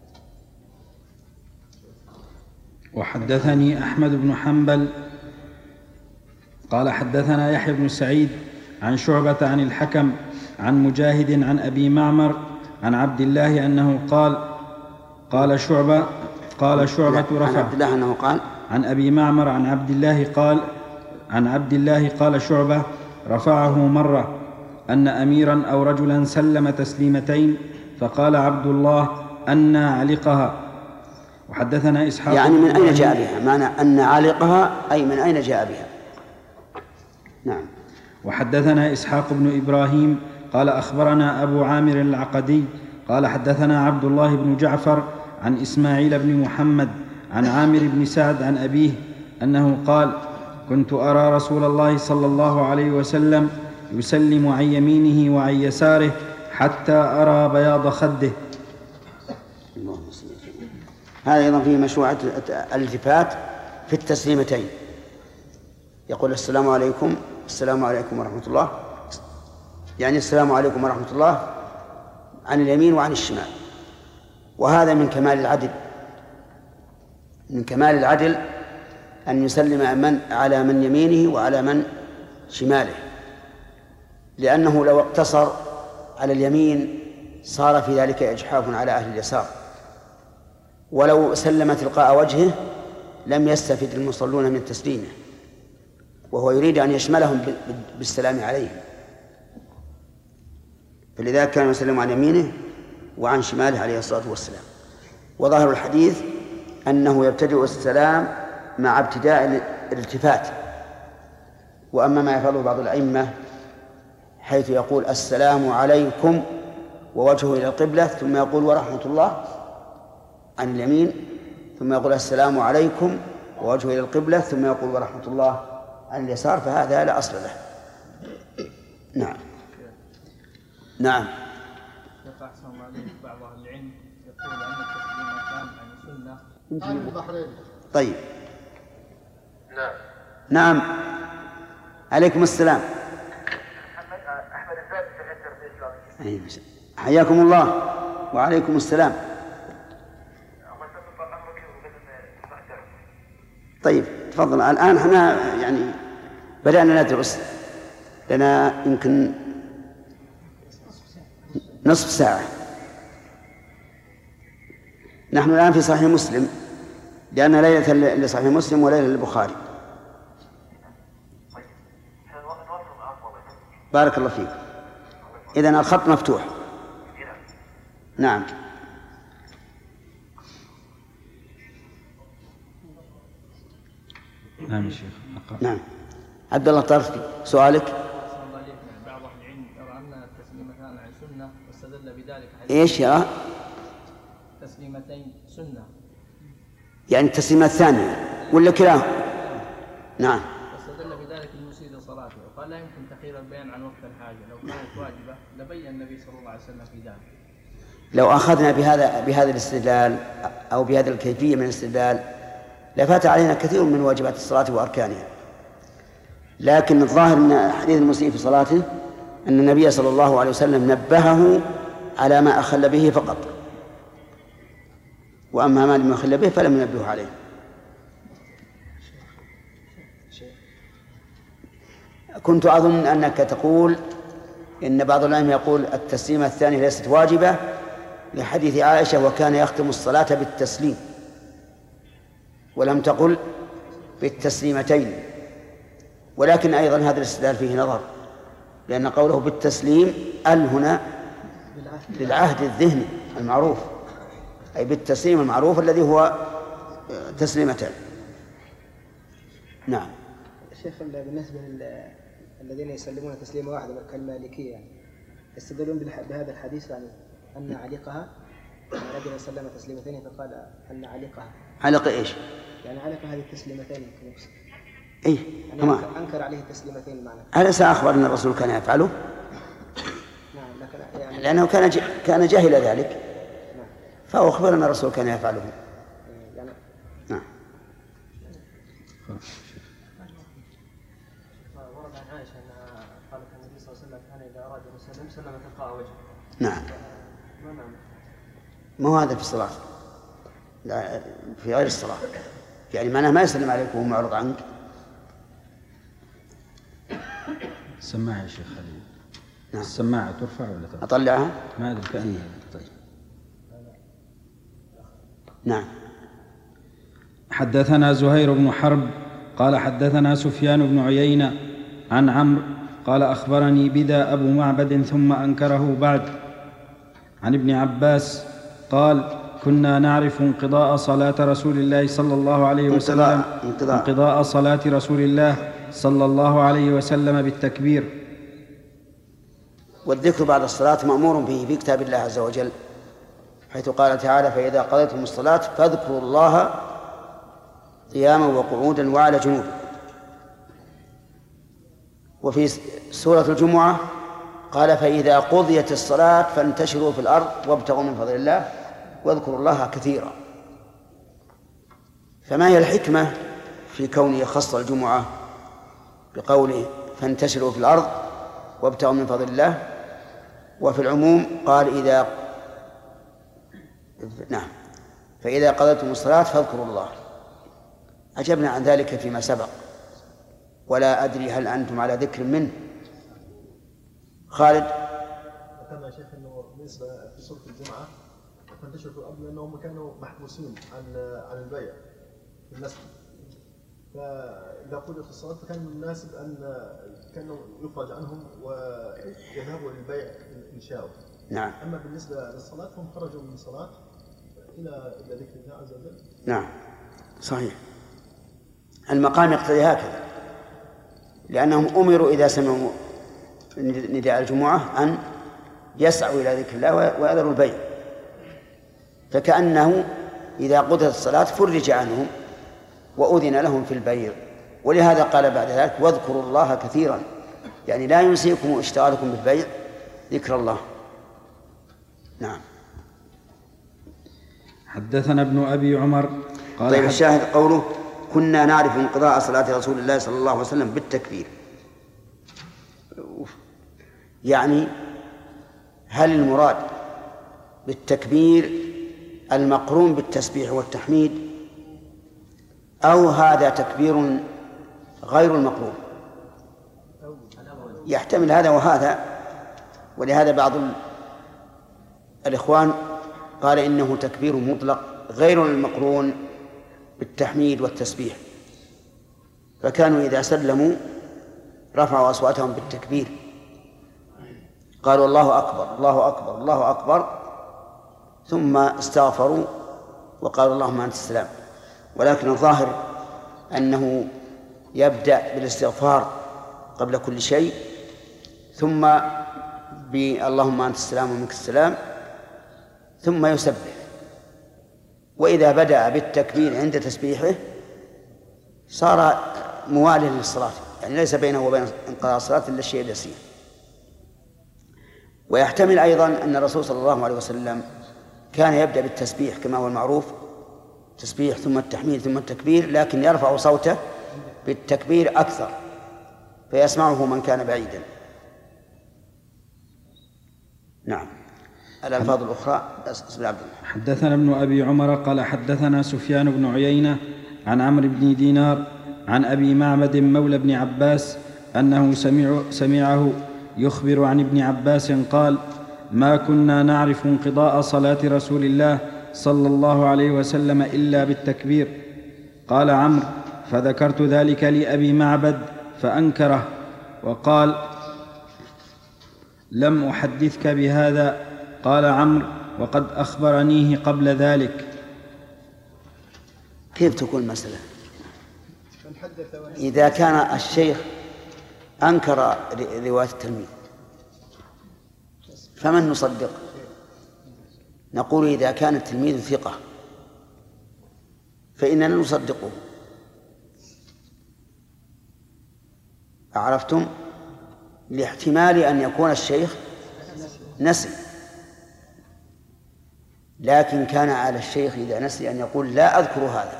وحدثني أحمد بن حنبل قال حدثنا يحيى بن سعيد عن شعبة عن الحكم عن مجاهد عن أبي معمر عن عبد الله أنه قال قال شعبة قال شعبة رفع عن عبد الله أنه قال عن أبي معمر عن عبد الله قال عن عبد الله قال شعبة رفعه مرة أن أميرا أو رجلا سلم تسليمتين فقال عبد الله أن علقها. وحدثنا إسحاق يعني من أين جاء بها؟ معنى أن علقها أي من أين جاء بها. نعم. وحدثنا إسحاق بن إبراهيم قال أخبرنا أبو عامر العقدي قال حدثنا عبد الله بن جعفر عن إسماعيل بن محمد عن عامر بن سعد عن أبيه أنه قال كنت أرى رسول الله صلى الله عليه وسلم يسلم عن يمينه وعن يساره حتى أرى بياض خده. هذا أيضا فيه مشروعة الالتفات في التسليمتين، يقول السلام عليكم السلام عليكم ورحمة الله، يعني السلام عليكم ورحمة الله عن اليمين وعن الشمال. وهذا من كمال العدل، من كمال العدل أن يسلم من على من يمينه وعلى من شماله، لأنه لو اقتصر على اليمين صار في ذلك إجحاف على أهل اليسار، ولو سلم تلقاء وجهه لم يستفد المصلون من تسليمه، وهو يريد أن يشملهم بالسلام عليهم، فلذلك كان يسلم عن يمينه وعن شماله عليه الصلاة والسلام. وظاهر الحديث أنه يبتدئ السلام مع ابتداء الالتفات. وأما ما يفعله بعض الأئمة حيث يقول السلام عليكم ووجهه إلى القبلة ثم يقول ورحمة الله عن اليمين، ثم يقول السلام عليكم ووجهه إلى القبلة ثم يقول ورحمة الله عن اليسار، فهذا لا أصل له. نعم. نعم. بعض أهل العلم يقول أن التسليم كان عن سنة. طيب. نعم. نعم. عليكم السلام. أحمد الفارس. حياكم الله. وعليكم السلام. طيب تفضل. الآن احنا يعني بدأنا ندرس، لنا يمكن نصف ساعة. نحن الآن في صحيح مسلم، لأن ليلة لصحيح مسلم وليلة للبخاري. بارك الله فيك. إذن الخط مفتوح. نعم. نعم يا شيخ. نعم. عبد الله الطرفي سؤالك. بعض أهل العلم يرى أن التسليمتان عن سنة واستدل بذلك. إيش يرى؟ تسليمتين سنة. يعني التسليمة الثانية ولا كلاهما؟ نعم. واستدل بذلك المسيء صلاته، وقال لا يمكن تأخير البيان عن وقت الحاجة، لو كانت واجبة لبين النبي صلى الله عليه وسلم في ذلك. لو أخذنا بهذا بهذا الاستدلال أو بهذه الكيفية من الاستدلال لفات علينا كثير من واجبات الصلاة وأركانها. لكن الظاهر من حديث المسيء في صلاته أن النبي صلى الله عليه وسلم نبهه على ما أخل به فقط، وأما ما لم يخل به فلم ينبه عليه. كنت أظن أنك تقول إن بعض العلماء يقول التسليمة الثانية ليست واجبة لحديث عائشة وكان يختم الصلاة بالتسليم، ولم تقل بالتسليمتين. ولكن أيضا هذا الاستدلال فيه نظر، لأن قوله بالتسليم ال هنا للعهد الذهني المعروف، أي بالتسليم المعروف الذي هو تسليمتان. نعم. شيخ بالنسبة للذين يسلمون تسليمة واحدة كالمالكية يعني يستدلون بهذا الحديث يعني أن علقها رجل سلم تسليمتين فقال أن علقها علق إيش؟ يعني علق هذه التسليمتين كنفس. إيه؟ يعني أنكر عليه التسليمتين معنا. هل سأخبر أن الرسول كان يفعله؟ نعم. لكن يعني لأنه كان ج... كان جاهل ذلك، فهو أخبر أن الرسول كان يفعله. يعني نعم. ورد عن عائشة أن قالت النبي صلى الله عليه وسلم كان إذا أراد أن يسلم سلم تلقاء وجهه. نعم. ما معنى؟ ما هو هذا في الصلاة، لا في غير الصلاة، يعني معناه ما يسلم عليك وهو معرض عنك. السماعة يا شيخ خليل. نعم. السماعة ترفع ولا ترفع؟ أطلعها؟ ما أدري كأنها. طيب. نعم. حدثنا زهير بن حرب قال حدثنا سفيان بن عيينة عن عمرو قال أخبرني بدا أبو معبد ثم أنكره بعد عن ابن عباس قال كنا نعرف انقضاء صلاة رسول الله صلى الله عليه وسلم انقضاء, انقضاء. انقضاء صلاة رسول الله صلى الله عليه وسلم بالتكبير. والذكر بعد الصلاة مأمور به في كتاب الله عز وجل، حيث قال تعالى فإذا قضيتم الصلاة فاذكروا الله قياما وقعودا وعلى جنوبكم. وفي سورة الجمعة قال فإذا قضيت الصلاة فانتشروا في الأرض وابتغوا من فضل الله واذكروا الله كثيرا. فما هي الحكمة في كونه خص الجمعة بقوله فانتشروا في الأرض وابتغوا من فضل الله، وفي العموم قال إذا نعم فإذا قضيتم الصلاة فاذكروا الله؟ أجبنا عن ذلك فيما سبق، ولا أدري هل أنتم على ذكر منه. خالد. ذكرنا يا شيخ أنه بالنسبة في سورة الجمعة فانتشروا في الأرض لأنهم كانوا محبوسين عن عن البيع في المسجد، فإذا قضيت الصلاة فكان مناسب أن كانوا يخرج عنهم ويذهبوا للبيع إن شاءوا. نعم. أما بالنسبة للصلاة فهم خرجوا من الصلاة إلى إلى ذكر الله عز وجل. نعم صحيح، المقام يقتضي هكذا، لأنهم أمروا إذا سمعوا نداء الجمعة أن يسعوا إلى ذكر الله ويذروا البيع، فكأنه إذا قضت الصلاة فرج عنهم وأذن لهم في البيع. ولهذا قال بعد ذلك واذكروا الله كثيرا، يعني لا ينسيكم اشتغالكم بالبيع ذكر الله. نعم. حدثنا ابن أبي عمر قال طيب الشاهد قوله كنا نعرف انقضاء صلاة رسول الله صلى الله عليه وسلم بالتكبير، يعني هل المراد بالتكبير المقرون بالتسبيح والتحميد، أو هذا تكبير غير المقرون؟ يحتمل هذا وهذا، ولهذا بعض الإخوان قال إنه تكبير مطلق غير المقرون بالتحميد والتسبيح، فكانوا إذا سلموا رفعوا أصواتهم بالتكبير، قالوا الله أكبر الله أكبر الله أكبر، ثم استغفروا وقالوا اللهم أنت السلام. ولكن الظاهر أنه يبدأ بالاستغفار قبل كل شيء، ثم باللهم أنت السلام ومنك السلام، ثم يسبح. وإذا بدأ بالتكبير عند تسبيحه صار مواليا للصلاة، يعني ليس بينه وبين انقضاء الصلاة إلا الشيء اليسير. ويحتمل أيضا أن الرسول صلى الله عليه وسلم كان يبدأ بالتسبيح كما هو المعروف، تسبيح ثم التحميد ثم التكبير، لكن يرفع صوته بالتكبير أكثر فيسمعه من كان بعيدا. نعم. الألفاظ الأخرى اسم عبد الله. حدثنا ابن أبي عمر قال حدثنا سفيان بن عيينة عن عمرو بن دينار عن أبي معبد مولى بن عباس أنه سمع سمعه يخبر عن ابن عباس قال ما كنا نعرف انقضاء صلاة رسول الله صلى الله عليه وسلم إلا بالتكبير. قال عمرو فذكرت ذلك لأبي معبد فأنكره وقال لم أحدثك بهذا. قال عمرو وقد أخبرنيه قبل ذلك. كيف تكون المسألة إذا كان الشيخ أنكر رواية التلميذ فمن نصدق؟ نقول إذا كان التلميذ ثقة فإننا نصدقه. أعرفتم؟ لاحتمال أن يكون الشيخ نسي، لكن كان على الشيخ إذا نسي أن يقول لا أذكر هذا.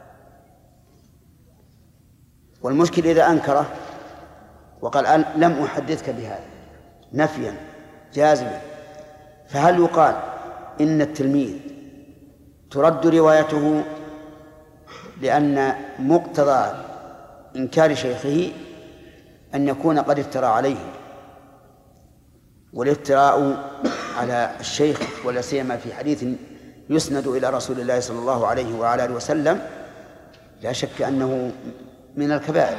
والمشكل إذا أنكره وقال لم أحدثك بهذا نفيا جازما، فهل يقال إن التلميذ ترد روايته لأن مقتضى إنكار شيخه أن يكون قد افترى عليه؟ والافتراء على الشيخ ولا سيما في حديث يسند إلى رسول الله صلى الله عليه وعلى آله وسلم لا شك أنه من الكبائر،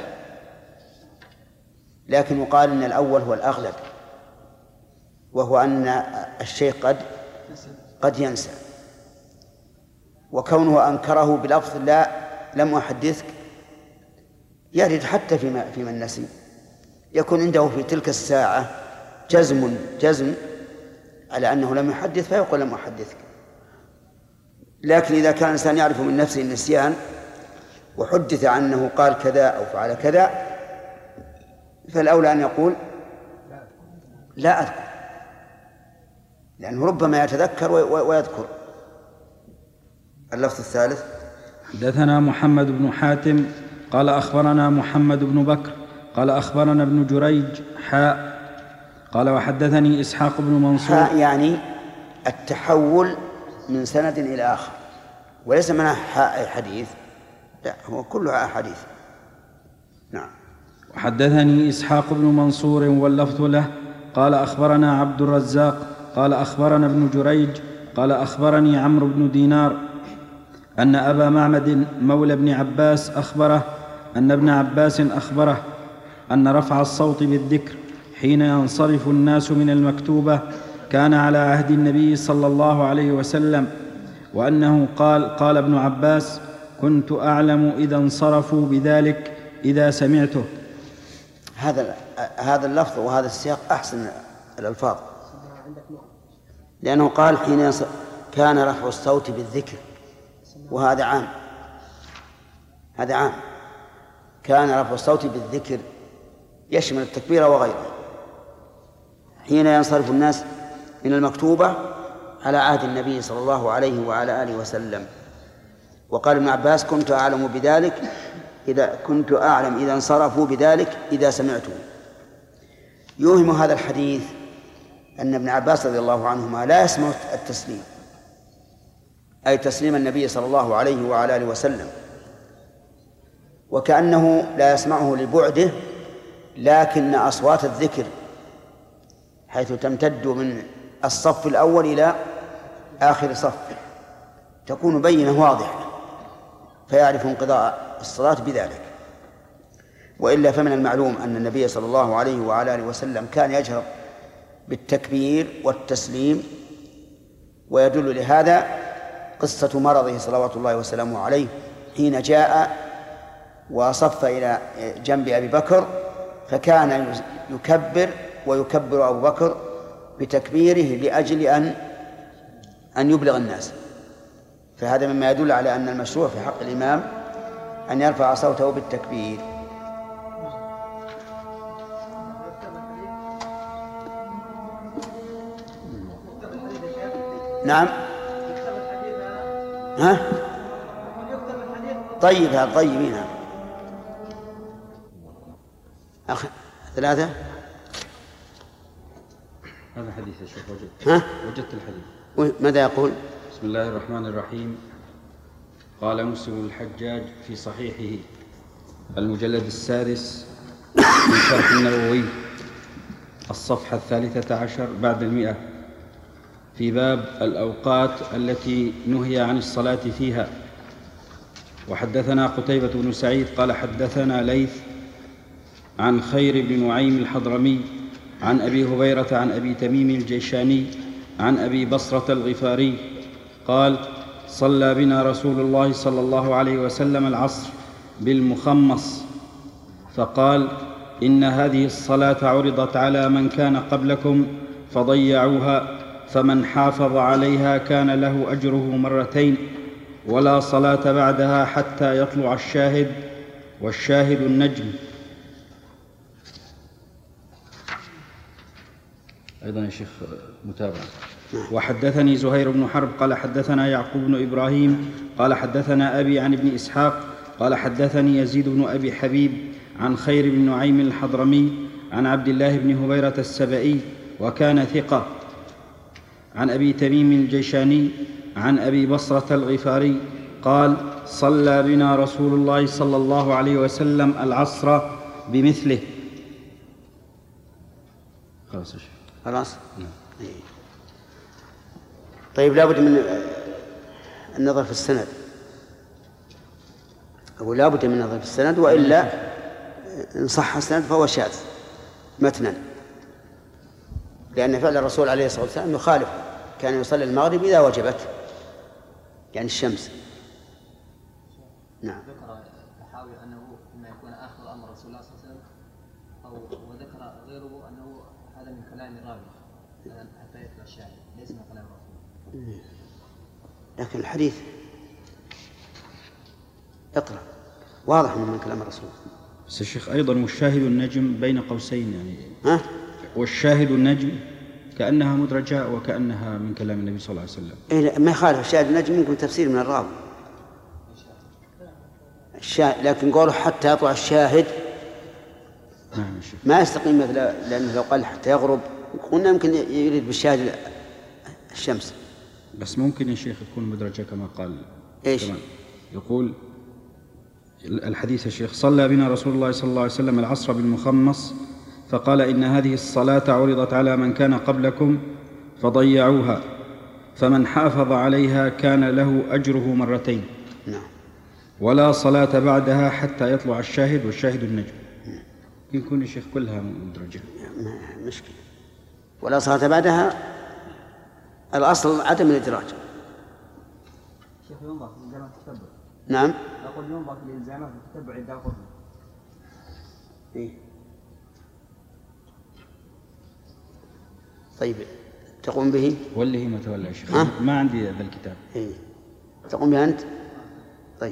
لكن يقال أن الأول هو الأغلب، وهو أن الشيخ قد قد ينسى، وكونه أنكره بلفظ لا لم أحدثك يرد حتى فيما في من نسي، يكون عنده في تلك الساعة جزم جزم على أنه لم يحدث فيقول لم أحدثك. لكن إذا كان الإنسان يعرف من نفسه النسيان وحدث عنه قال كذا أو فعل كذا فالأولى أن يقول لا أذكر، لأنه ربما يتذكر ويذكر. اللفظ الثالث: حدثنا محمد بن حاتم قال أخبرنا محمد بن بكر قال أخبرنا ابن جريج حاء قال وحدثني إسحاق بن منصور. حاء يعني التحول من سند إلى آخر، وليس منها حاء حديث، لا هو كلها أحاديث. نعم. وحدثني إسحاق بن منصور واللفظ له قال أخبرنا عبد الرزاق قال أخبرنا ابن جريج قال أخبرني عمرو بن دينار أن أبا معمد مولى ابن عباس أخبره أن ابن عباس أخبره أن رفع الصوت بالذكر حين ينصرف الناس من المكتوبة كان على عهد النبي صلى الله عليه وسلم، وأنه قال قال ابن عباس: كنت أعلم إذا انصرفوا بذلك إذا سمعته. هذا هذا اللفظ وهذا السياق أحسن الألفاظ، لأنه قال حين كان رفع الصوت بالذكر، وهذا عام، هذا عام. كان رفع الصوت بالذكر يشمل التكبير وغيره حين ينصرف الناس من المكتوبة على عهد النبي صلى الله عليه وعلى آله وسلم. وقال ابن عباس: كنت أعلم بذلك إذا كنت أعلم إذا انصرفوا بذلك إذا سمعته. يوهم هذا الحديث أن ابن عباس رضي الله عنهما لا يسمع التسليم، أي تسليم النبي صلى الله عليه وعلى آله وسلم، وكأنه لا يسمعه لبعده، لكن أصوات الذكر حيث تمتد من الصف الأول إلى آخر صف تكون بينة واضحة، فيعرف انقضاء الصلاة بذلك. وإلا فمن المعلوم أن النبي صلى الله عليه وعلى آله وسلم كان يجهر بالتكبير والتسليم، ويدل لهذا قصة مرضه صلوات الله وسلامه عليه حين جاء وصف إلى جنب أبي بكر، فكان يكبر ويكبر أبو بكر بتكبيره لأجل أن أن يبلغ الناس. فهذا مما يدل على أن المشروع في حق الإمام أن يرفع صوته بالتكبير. نعم. ها؟ طيب هذا طيبين هذا. أخ... ثلاثة. هذا حديث يا شيخ وجدت. ها؟ وجدت الحديث. ماذا يقول؟ بسم الله الرحمن الرحيم. قال مسلم الحجاج في صحيحه المجلد السادس من شرح النووي الصفحة الثالثة عشر بعد المئة في باب الأوقات التي نهي عن الصلاة فيها. وحدثنا قتيبة بن سعيد قال حدثنا ليث عن خير بن نعيم الحضرمي عن أبي هريرة عن أبي تميم الجيشاني عن أبي بصرة الغفاري قال: صلى بنا رسول الله صلى الله عليه وسلم العصر بالمخمص، فقال: إن هذه الصلاة عرضت على من كان قبلكم فضيعوها، فمن حافظ عليها كان له أجره مرتين، ولا صلاة بعدها حتى يطلع الشاهد، والشاهد النجم. أيضا يا شيخ متابعة. وحدثني زهير بن حرب قال حدثنا يعقوب بن إبراهيم قال حدثنا أبي عن ابن إسحاق قال حدثني يزيد بن أبي حبيب عن خير بن نعيم الحضرمي عن عبد الله بن هبيرة السبئي وكان ثقة، عن أبي تميم الجيشاني عن أبي بصرة الغفاري قال صلى بنا رسول الله صلى الله عليه وسلم العصر بمثله. خلاص يا شيخ. خلاص. طيب لابد من النظر في السند، أو لابد من النظر في السند، وإلا إن صح السند فهو شاذ متنا، لأن فعل الرسول عليه الصلاة والسلام يخالف، كان يصلي المغرب إذا وجبت يعني الشمس. نعم. ذكر الطحاوي أنه إما يكون آخر أمر رسول الله صلى الله عليه وسلم، أو وذكر غيره أنه هذا من كلام الراوي حتى يتبع الشاهد ليس من كلام الرسول. لكن الحديث اقرأ واضح من كلام الرسول. بس الشيخ أيضا والشاهد النجم بين قوسين يعني ها؟ والشاهد النجم كأنها مدرجة وكأنها من كلام النبي صلى الله عليه وسلم. إيه ما يخالف، الشاهد النجم يمكن تفسير من الراوي الشاهد، لكن قوله حتى يطلع الشاهد نعم الشيخ ما يستقيم، مثلا لأنه لو قال حتى يغرب قلنا يمكن يريد بالشاهد الشمس. بس ممكن يا شيخ تكون مدرجة كما قال. إيش؟ كمان يقول الحديث يا شيخ صلى بنا رسول الله صلى الله عليه وسلم العصر بالمخمص فقال إن هذه الصلاة عرضت على من كان قبلكم فضيعوها، فمن حافظ عليها كان له أجره مرتين. نعم. ولا صلاة بعدها حتى يطلع الشاهد، والشاهد النجم. يكون يا شيخ كلها مدرجة. مشكلة. ولا صلاة بعدها، الأصل عدم الإدراج. شيخ ينظر في الإلزامات التتبع. نعم. أقول ينظر في الإلزامات التتبع إذا قلنا. إيه. طيب تقوم به؟ والله ما تولى يا شيخ. ها؟ ما عندي هذا الكتاب. إيه. تقوم به أنت؟ طيب.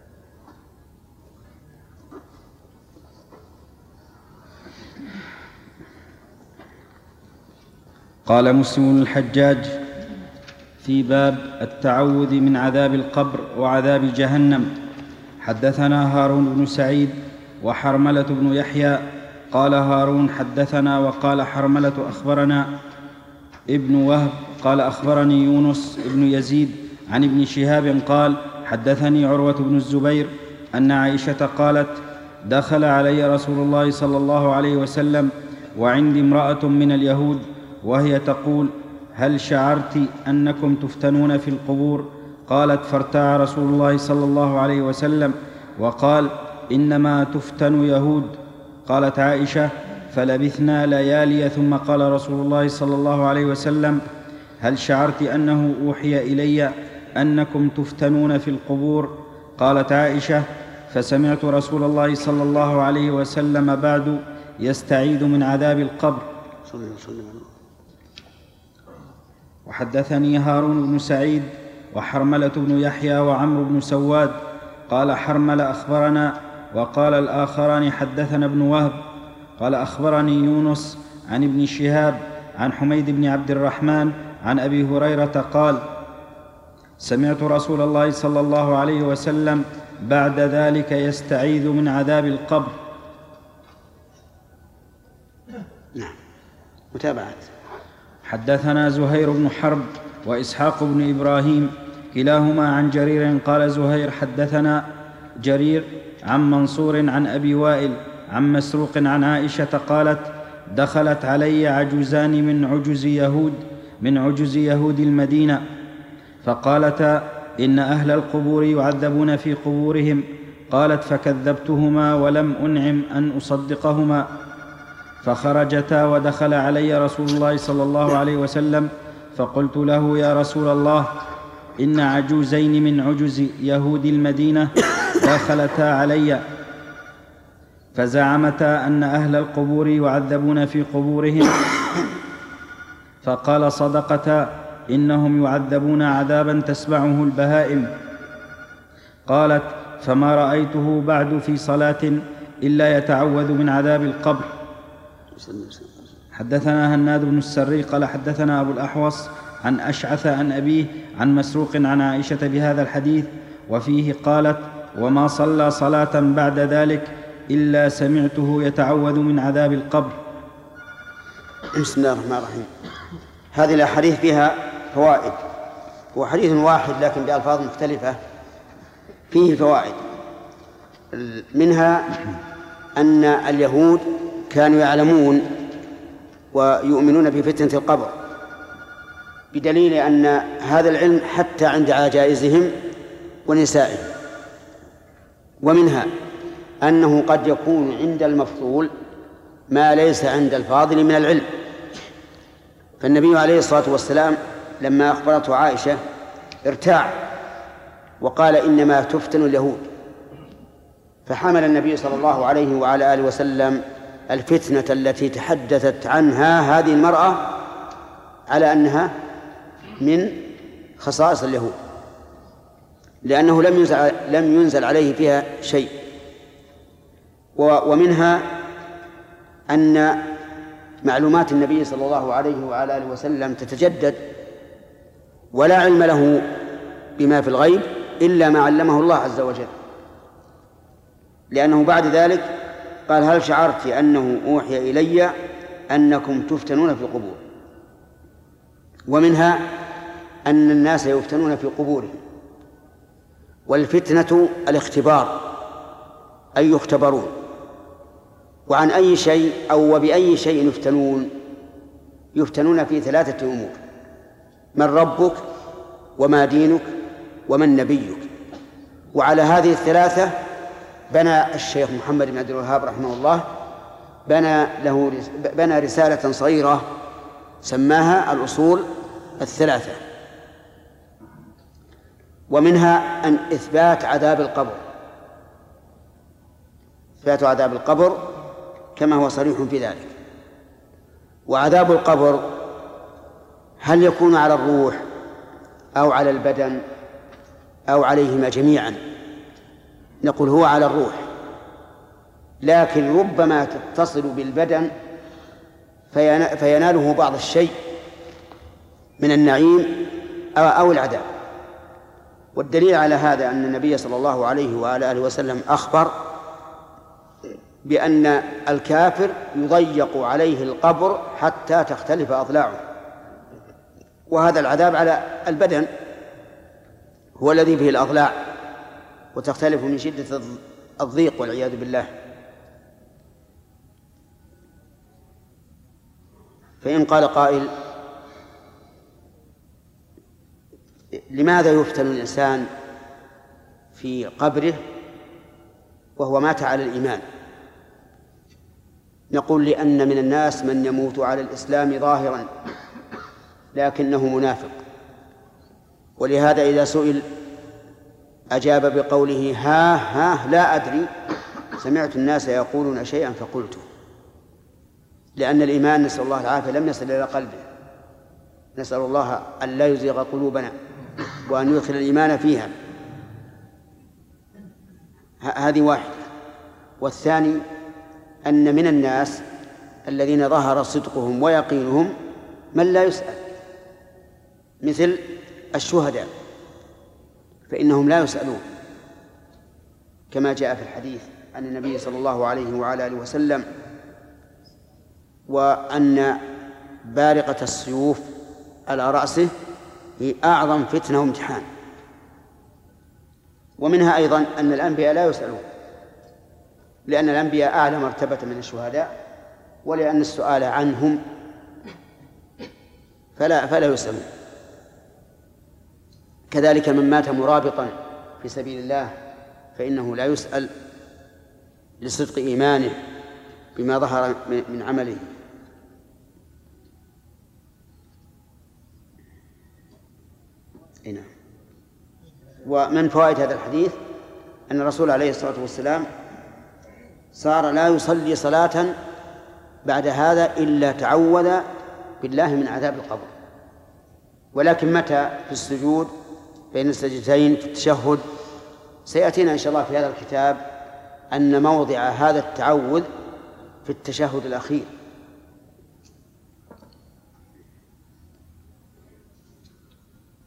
قال مسلم الحجاج في باب التعوذ من عذاب القبر وعذاب جهنم: حدثنا هارون بن سعيد وحرملة بن يحيى. قال هارون حدثنا وقال حرملة أخبرنا ابن وهب قال أخبرني يونس بن يزيد عن ابن شهاب قال حدثني عروة بن الزبير أن عائشة قالت: دخل علي رسول الله صلى الله عليه وسلم وعندي امرأة من اليهود وهي تقول: هل شعرت أنكم تفتنون في القبور؟ قالت: فارتاع رسول الله صلى الله عليه وسلم وقال: إنما تفتن يهود. قالت عائشة: فلبثنا ليالي ثم قال رسول الله صلى الله عليه وسلم: هل شعرت أنه أوحي إلي أنكم تفتنون في القبور؟ قالت عائشة: فسمعت رسول الله صلى الله عليه وسلم بعد يستعيذ من عذاب القبر. وحدثني هارون بن سعيد وحرملة بن يحيى وعمرو بن سواد. قال حرمل أخبرنا، وقال الآخران حدثنا ابن وهب قال أخبرني يونس عن ابن شهاب عن حميد بن عبد الرحمن عن أبي هريرة قال: سمعت رسول الله صلى الله عليه وسلم بعد ذلك يستعيذ من عذاب القبر. نعم. متابعة. حدثنا زهير بن حرب وإسحاق بن إبراهيم كلاهما عن جرير. قال زهير: حدثنا جرير عن منصور عن أبي وائل عن مسروق عن عائشة قالت: دخلت علي عجوزان من عجز يهود من عجز يهود المدينة فقالتا: إن أهل القبور يعذبون في قبورهم. قالت: فكذبتهما ولم أنعم أن أصدقهما. فخرجتا ودخل علي رسول الله صلى الله عليه وسلم فقلت له: يا رسول الله، إن عجوزين من عجز يهود المدينة دخلتا علي فزعمتا أن أهل القبور يعذبون في قبورهم. فقال: صدقتا، إنهم يعذبون عذابا تسمعه البهائم. قالت: فما رأيته بعد في صلاة إلا يتعوذ من عذاب القبر. حدثنا هناد بن السري قال حدثنا أبو الأحوص عن أشعث عن أبيه عن مسروق عن عائشة بهذا الحديث، وفيه قالت: وما صلى صلاة بعد ذلك إلا سمعته يتعوذ من عذاب القبر. بسم الله الرحمن الرحيم. هذه الأحاديث فيها فوائد، هو حديث واحد لكن بألفاظ مختلفة فيه فوائد. منها أن اليهود كانوا يعلمون ويؤمنون بفتنة القبر، بدليل أن هذا العلم حتى عند عجائزهم ونسائهم. ومنها أنه قد يكون عند المفضول ما ليس عند الفاضل من العلم، فالنبي عليه الصلاة والسلام لما أخبرته عائشة ارتاع وقال: إنما تفتن اليهود، فحمل النبي صلى الله عليه وعلى آله وسلم الفتنة التي تحدثت عنها هذه المرأة على أنها من خصائص اليهود، لأنه لم ينزل, لم ينزل عليه فيها شيء. ومنها أن معلومات النبي صلى الله عليه وعلى آله وسلم تتجدد، ولا علم له بما في الغيب إلا ما علمه الله عز وجل، لأنه بعد ذلك قال: هل شعرت أنه أوحي إلي أنكم تفتنون في القبور؟ ومنها أن الناس يفتنون في قبورهم، والفتنة الاختبار، أي يختبرون. وعن أي شيء أو وبأي شيء يفتنون؟ يفتنون في ثلاثة أمور: من ربك، وما دينك، ومن نبيك. وعلى هذه الثلاثة بنى الشيخ محمد بن عبد الوهاب رحمه الله بنى له بنى رسالة صغيرة سماها الأصول الثلاثة. ومنها أن إثبات عذاب القبر، إثبات عذاب القبر كما هو صريح في ذلك. وعذاب القبر هل يكون على الروح أو على البدن أو عليهما جميعا؟ نقول هو على الروح، لكن ربما تتصل بالبدن فيناله بعض الشيء من النعيم أو العذاب. والدليل على هذا أن النبي صلى الله عليه وعلى آله وسلم أخبر بأن الكافر يضيق عليه القبر حتى تختلف أضلاعه، وهذا العذاب على البدن هو الذي فيه الأضلاع وتختلف من شدة الضيق والعياذ بالله. فإن قال قائل: لماذا يفتن الإنسان في قبره وهو مات على الإيمان؟ نقول: لأن من الناس من يموت على الإسلام ظاهرا لكنه منافق، ولهذا إذا سئل أجاب بقوله: ها ها لا أدري، سمعت الناس يقولون شيئا فقلته. لأن الإيمان نسأل الله العافية لم يصل إلى قلبه، نسأل الله أن لا يزيغ قلوبنا وأن يدخل الإيمان فيها. هذه واحدة. والثاني أن من الناس الذين ظهر صدقهم ويقينهم من لا يسأل، مثل الشهداء فإنهم لا يسألون، كما جاء في الحديث عن النبي صلى الله عليه وعلى آله وسلم، وأن بارقة السيوف على رأسه هي أعظم فتنة وامتحان. ومنها أيضا أن الأنبياء لا يسألون، لأن الأنبياء أعلى مرتبة من الشهداء، ولأن السؤال عنهم فلا فلا يسألون. كذلك من مات مرابطا في سبيل الله فإنه لا يسأل لصدق إيمانه بما ظهر من عمله. هنا. ومن فوائد هذا الحديث أن الرسول عليه الصلاة والسلام صار لا يصلي صلاة بعد هذا إلا تعوذ بالله من عذاب القبر. ولكن متى؟ في السجود بين السجدتين في التشهد. سيأتينا إن شاء الله في هذا الكتاب أن موضع هذا التعوذ في التشهد الأخير،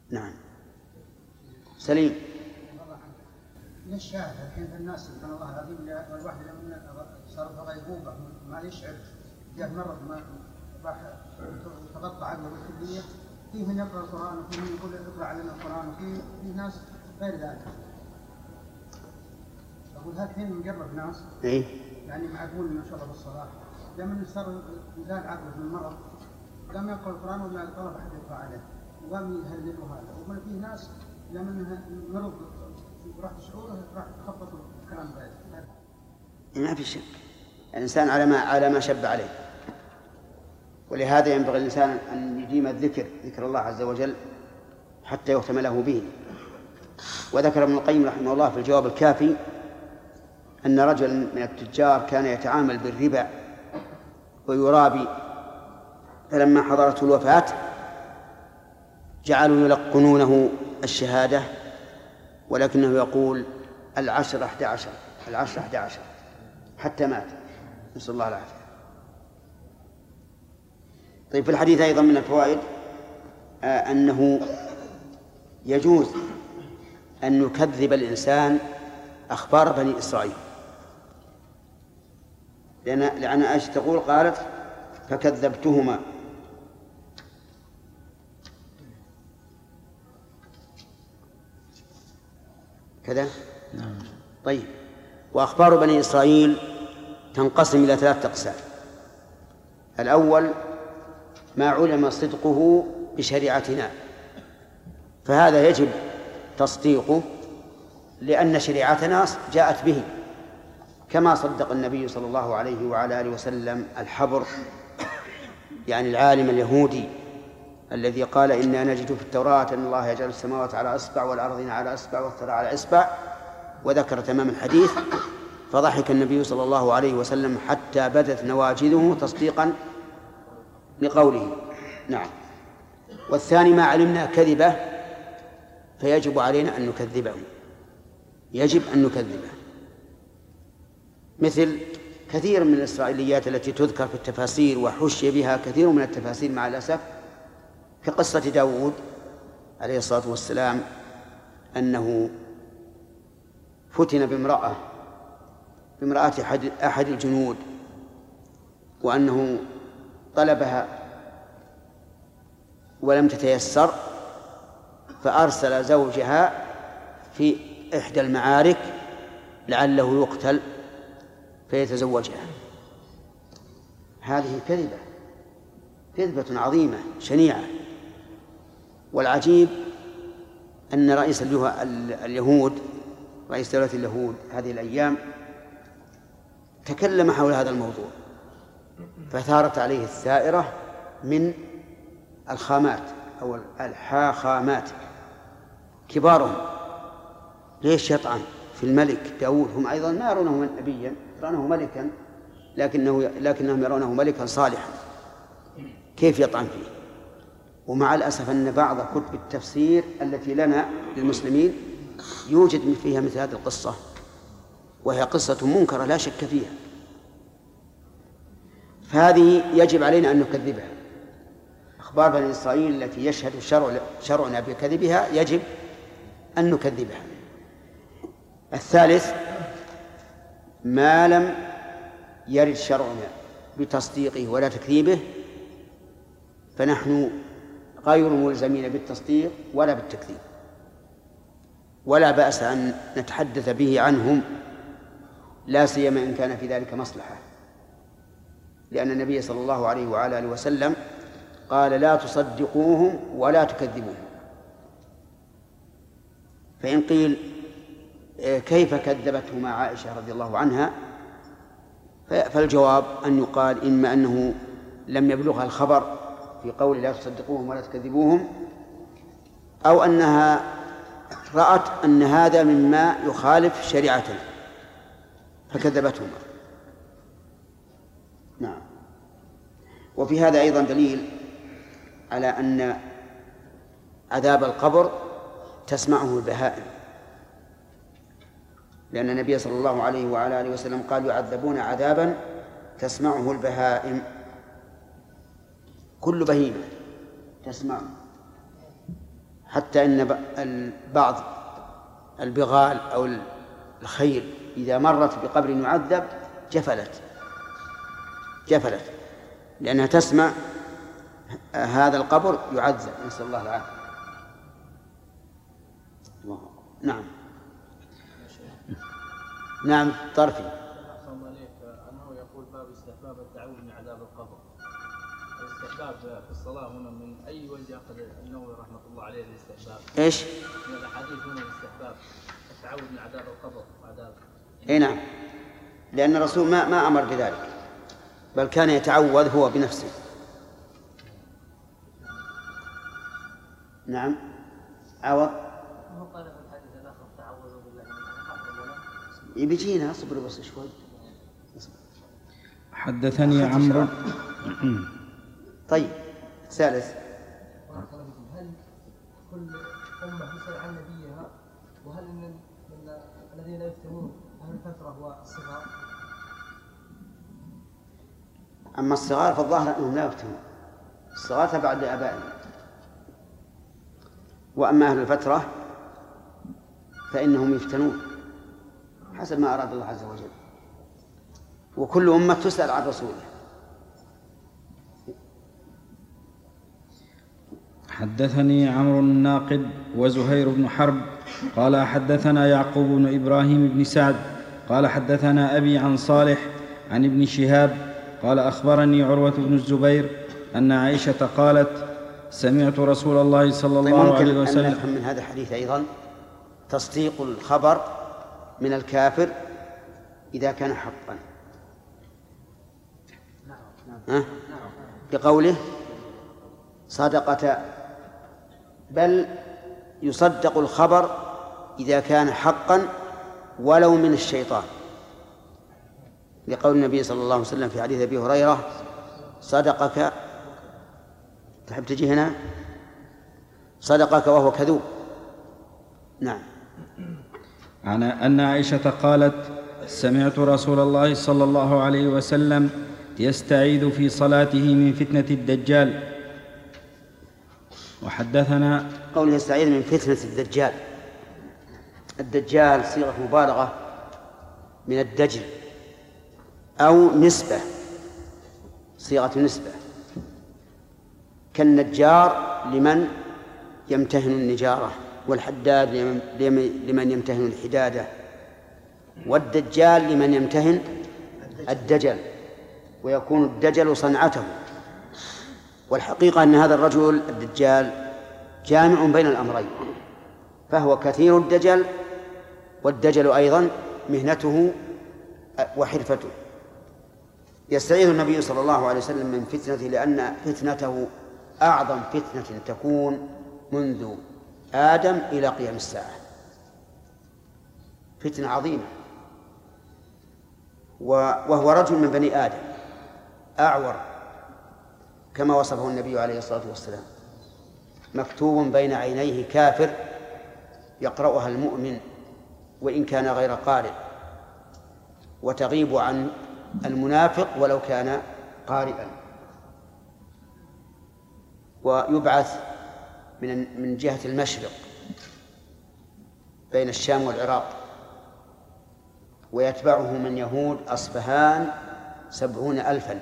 نعم. سليم. ليش شاهد الحين في الناس سبحان الله العظيم الواحد لما صار في غيبوبة ما يشعر جاء مرض ما راح تغطى عقله بالكلية، فيه من يقرأ القرآن وفيه من يقول اقرأ علينا القرآن وفيه في ناس غير ذلك. أقول هذا الحين نجرب ناس إيه؟ يعني معقول ما شاء الله بالصلاة لما صار زاد عقله من المرض لم يقرأ القرآن ولا طلب أحد يقرأ عليه وقام يهلل هذا، وما في ناس لما مرض راح شعوره راح تخبط الكلام بعد. ما في شك الإنسان على ما على ما شب عليه، ولهذا ينبغي الإنسان أن يديم الذكر ذكر الله عز وجل حتى يختم له به. وذكر ابن القيم رحمه الله في الجواب الكافي أن رجلا من التجار كان يتعامل بالربا ويرابي، فلما حضرته الوفاة جعلوا يلقنونه الشهادة ولكنه يقول العشر أحد عشر العشر أحد عشر حتى مات، نسأل الله العافية. طيب في الحديث أيضا من الفوائد آه أنه يجوز أن يكذب الإنسان أخبار بني إسرائيل، لأن لأن عائشة تقول قالت فكذبتهما. كذا؟ نعم. طيب، وأخبار بني إسرائيل تنقسم إلى ثلاثة أقسام. الأول ما علم صدقه بشريعتنا، فهذا يجب تصديقه لأن شريعتنا جاءت به، كما صدق النبي صلى الله عليه وعلى آله وسلم الحبر، يعني العالم اليهودي الذي قال إنا نجد في التوراة أن الله يجعل السماوات على أصبع والأرضين على أصبع والثرى على إصبع، وذكر تمام الحديث، فضحك النبي صلى الله عليه وسلم حتى بدت نواجذه تصديقا لقوله. نعم. والثاني ما علمنا كذبه فيجب علينا أن نكذبه، يجب أن نكذبه، مثل كثير من الإسرائيليات التي تذكر في التفاسير وحشي بها كثير من التفاسير مع الأسف، كقصة داود عليه الصلاة والسلام أنه فتن بامرأة بامرأة أحد, أحد الجنود، وأنه طلبها ولم تتيسر، فأرسل زوجها في إحدى المعارك لعله يقتل فيتزوجها. هذه كذبة كذبة عظيمة شنيعة. والعجيب أن رئيس اليهود رئيس دولة اليهود هذه الأيام تكلم حول هذا الموضوع، فثارت عليه الثائرة من الخامات أو الحاخامات كبارهم. ليش يطعن في الملك داود؟ هم أيضا ما يرونه نبيا، يرونه ملكا، لكنه لكنهم يرونه ملكا صالحا، كيف يطعن فيه؟ ومع الأسف أن بعض كتب التفسير التي لنا للمسلمين يوجد فيها مثل هذه القصة، وهي قصة منكرة لا شك فيها، فهذه يجب علينا أن نكذبها. أخبار بني إسرائيل التي يشهد شرع شرعنا بكذبها يجب أن نكذبها. الثالث ما لم يرد شرعنا بتصديقه ولا تكذيبه فنحن غير ملزمين بالتصديق ولا بالتكذيب، ولا بأس أن نتحدث به عنهم، لا سيما إن كان في ذلك مصلحة، لأن النبي صلى الله عليه وعلى آله وسلم قال لا تصدقوهم ولا تكذبوهم. فإن قيل كيف كذبتهما عائشة رضي الله عنها، فالجواب أن يقال إما أنه لم يبلغها الخبر في قول لا تصدقوهم ولا تكذبوهم، أو أنها رأت أن هذا مما يخالف شريعتنا فكذبتهما. نعم. وفي هذا أيضا دليل على أن عذاب القبر تسمعه البهائم، لأن النبي صلى الله عليه وعلى آله وسلم قال يعذبون عذابا تسمعه البهائم، كل بهيمة تسمع. حتى إن بعض البغال أو الخيل إذا مرت بقبر يعذب جفلت جفلت لأنها تسمع هذا القبر يعذب، نسأل الله العافية. نعم نعم طرفي. أنه يقول باب استحباب التعوذ من عذاب القبر. الاستحباب في الصلاة هنا من أي وجه أخذ النووي رحمة الله عليه الاستحباب؟ إيش؟ من الأحاديث هنا الاستحباب التعوذ من عذاب القبر وعذاب. إيه نعم، لأن الرسول ما ما أمر بذلك، بل كان يتعوذ هو بنفسه. نعم عوض. يبيجينا اصبر بس شوي. حدثني عمرو. طيب ثالث. هل كل أمة تسأل عن نبيها؟ وهل من الذين يفتنون أهل الفترة والصغار؟ أما الصغار فالظاهر أنهم لا يفتنون، الصغار تبع لآبائهم، وأما أهل الفترة فإنهم يفتنون حسب ما أراد الله عز وجل، وكل أمة تسأل عن رسوله. حدثني عمرو الناقد وزهير بن حرب قال حدثنا يعقوب بن إبراهيم بن سعد قال حدثنا أبي عن صالح عن ابن شهاب قال أخبرني عروة بن الزبير أن عائشة قالت سمعت رسول الله صلى الله عليه وسلم. أن نفهم من هذا الحديث أيضا تصديق الخبر من الكافر إذا كان حقا. ها؟ بقوله صدقة، بل يصدق الخبر إذا كان حقا ولو من الشيطان، لقول النبي صلى الله عليه وسلم في حديث أبي هريرة صدقك، تحب تجي هنا، صدقك وهو كذوب. نعم. عن أن عائشة قالت سمعت رسول الله صلى الله عليه وسلم يستعيذ في صلاته من فتنة الدجال. وحدثنا قوله يستعيذ من فتنة الدجال، الدجال صيغة مبالغة من الدجل أو نسبة، صيغة نسبة، كالنجار لمن يمتهن النجارة، والحداد لمن يمتهن الحدادة، والدجال لمن يمتهن الدجل، ويكون الدجل صنعته. والحقيقة أن هذا الرجل الدجال جامع بين الأمرين، فهو كثير الدجل، والدجل أيضا مهنته وحرفته. يستعيذ النبي صلى الله عليه وسلم من فتنته لأن فتنته أعظم فتنة تكون منذ آدم إلى قيام الساعة، فتنة عظيمة. وهو رجل من بني آدم أعور كما وصفه النبي عليه الصلاة والسلام، مكتوب بين عينيه كافر يقرأها المؤمن وإن كان غير قارئ، وتغيب عن المنافق ولو كان قارئا، ويبعث من من جهة المشرق بين الشام والعراق، ويتبعه من يهود أصفهان سبعون ألفا،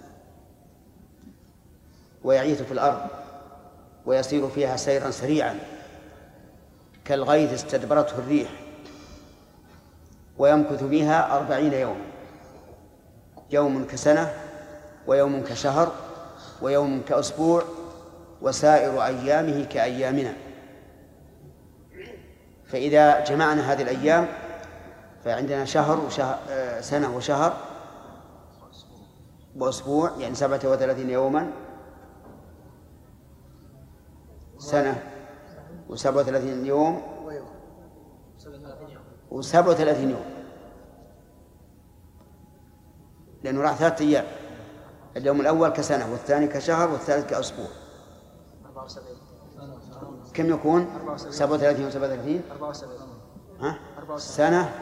ويعيث في الأرض ويسير فيها سيرا سريعا كالغيث استدبرته الريح، ويمكث بها أربعين يوما، يوم كسنة ويوم كشهر ويوم كأسبوع وسائر أيامه كأيامنا. فإذا جمعنا هذه الأيام فعندنا شهر وشهر سنة وشهر وأسبوع، يعني سبعة وثلاثين يوما سنة، وسبعة وثلاثين يوم وسبعة وثلاثين يوم، لأنه راح ثلاثة أيام، اليوم الأول كسنة والثاني كشهر والثالث كأسبوع. كم يكون؟ سبعة وثلاثين وسبعة وثلاثين ها؟ سنة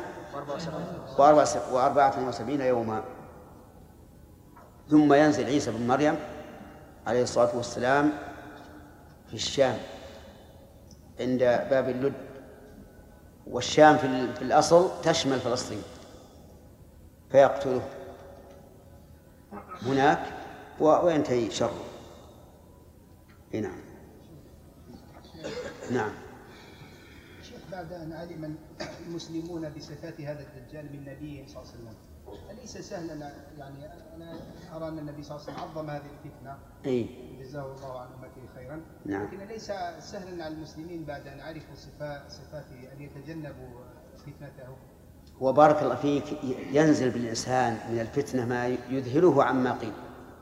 وأربعة وسبعين يوما. ثم ينزل عيسى بن مريم عليه الصلاة والسلام في الشام عند باب اللد، والشام في الأصل تشمل فلسطين، فيقتله هناك وينتهي شره. نعم. نعم. شيخ، بعد أن علم المسلمون بصفات هذا الدجال من نبيه صلى الله عليه وسلم، أليس سهلا؟ يعني أنا أرى أن النبي صلى الله عليه وسلم عظم هذه الفتنة، أي جزاه الله عن أمته خيرا. نعم. لكن ليس سهلا على المسلمين بعد أن عرفوا صفات صفاته أن يتجنبوا فتنته؟ وبارك الله فيك، ينزل بالإنسان من الفتنة ما يذهله عما قيل.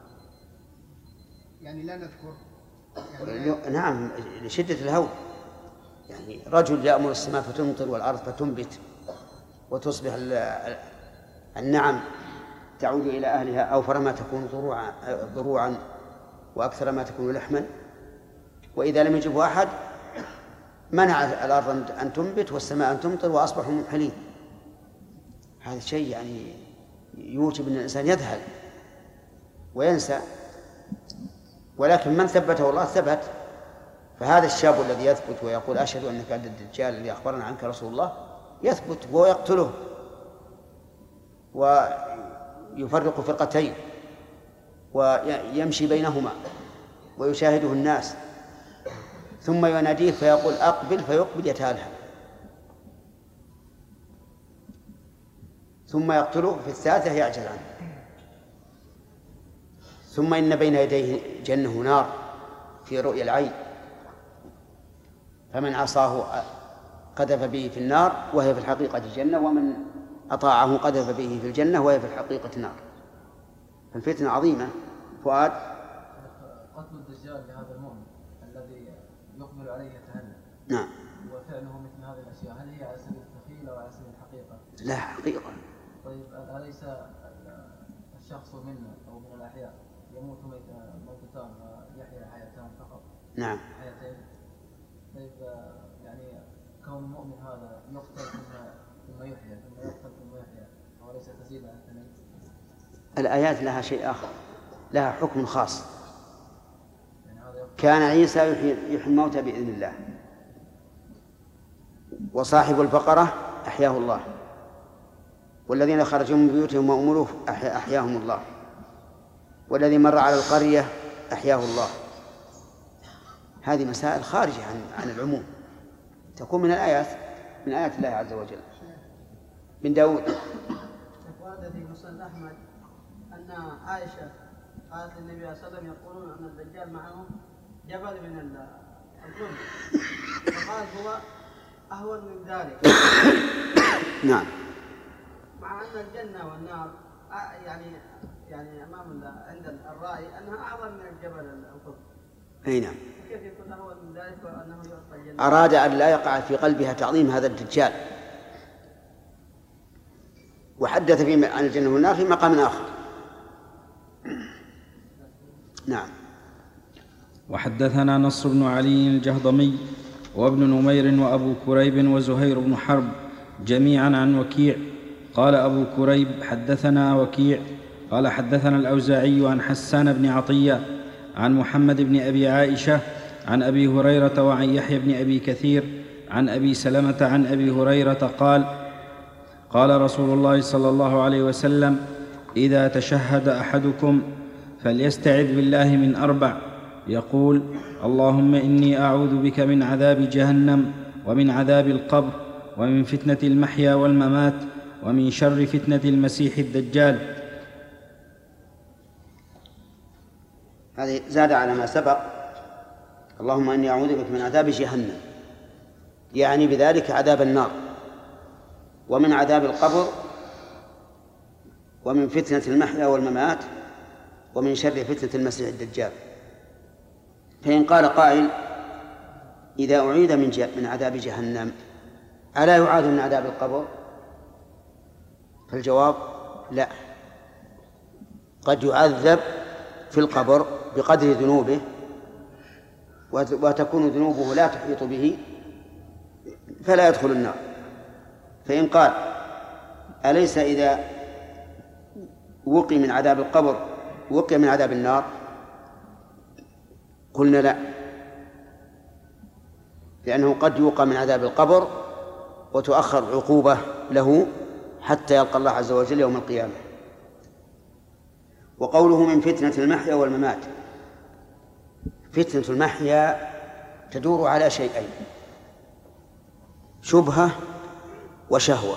يعني لا نذكر يعني نعم، لشدة الهول. يعني رجل يأمر السماء فتمطر والأرض فتنبت وتصبح النعم تعود إلى أهلها، أوفر ما تكون ضروعا ضروعا وأكثر ما تكون لحما، وإذا لم يجبه أحد منع الأرض أن تنبت والسماء أن تمطر وأصبحوا منحلين. هذا شيء يعني يوجب أن الإنسان يذهل وينسى، ولكن من ثبته الله ثبت. فهذا الشاب الذي يثبت ويقول أشهد أنك أنت الدجال الذي أخبرنا عنك رسول الله، يثبت ويقتله ويفرق فرقتين ويمشي بينهما ويشاهده الناس، ثم يناديه فيقول أقبل فيقبل يتهلهل، ثم يقتله في الثالثة يعجز عنه، ثم إن بين يديه جنة ونار في رؤيا العين، فمن عصاه قذف به في النار وهي في الحقيقة جنة، ومن أطاعه قذف به في الجنة وهي في الحقيقة نار. فالفتنة عظيمة. فؤاد، قتل الدجال لهذا المؤمن الذي يقبل عليه يتهنى، نعم، وفعله مثل هذه الأشياء، هل هي على سبيل التخيل أو على سبيل الحقيقة؟ لا، حقيقة. طيب أليس الشخص منا أو من الأحياء يموت موتتان ويحيا حياتان فقط؟ نعم. حياتين. طيب يعني كون المؤمن هذا يقتل ثم ثم يحيا ثم يقتل ثم يحيا، وليس تزيد عن اثنين؟ الآيات لها شيء آخر، لها حكم خاص. كان عيسى يحيي الموتى بإذن الله، وصاحب البقرة أحياه الله، والذين خرجوا من بيوتهم وأمروا أحياهم الله، والذي مر على القرية أحياه الله. هذه مسائل خارجة عن عن العموم، تكون من الآيات من آيات الله عز وجل. بن داود، ورد في مسند أحمد أن عائشة قالت للنبي صلى الله عليه وسلم يقولون أن الدجال معه جبل من الظلم، فقال هو أهون من ذلك. نعم. مع أن الجنة والنار يعني يعني أمام عند الرأي أنها أعظم من الجبل القطب. أي نعم. كيف يكون أهون من ذلك وأنه يعطى الجنة؟ أراد أن لا يقع في قلبها تعظيم هذا الدجال، وحدث في عن الجنة والنار في مقام آخر. نعم. وحدثنا نصر بن علي الجهضمي وابن نمير وأبو كريب وزهير بن حرب جميعا عن وكيع قال أبو كريب حدثنا وكيع قال حدثنا الأوزاعي عن حسان بن عطية عن محمد بن أبي عائشة عن أبي هريرة وعن يحيى بن أبي كثير عن أبي سلمة عن أبي هريرة قال قال رسول الله صلى الله عليه وسلم إذا تشهد أحدكم فليستعذ بالله من أربع، يقول اللهم إني أعوذ بك من عذاب جهنم ومن عذاب القبر ومن فتنة المحيا والممات ومن شر فتنة المسيح الدجال. هذه زاد على ما سبق، اللهم إني أعوذ بك من عذاب جهنم، يعني بذلك عذاب النار، ومن عذاب القبر، ومن فتنة المحيا والممات، ومن شر فتنة المسيح الدجال. فإن قال قائل إذا أعيذ من, من عذاب جهنم ألا يعاذ من عذاب القبر؟ فالجواب لا، قد يعذب في القبر بقدر ذنوبه، وتكون ذنوبه لا تحيط به فلا يدخل النار. فإن قال أليس إذا وقي من عذاب القبر وقي من عذاب النار؟ قلنا لا، لأنه قد يوقى من عذاب القبر وتؤخر عقوبة له حتى يلقى الله عز وجل يوم القيامة. وقوله من فتنة المحيا والممات، فتنة المحيا تدور على شيئين: شبهة وشهوة.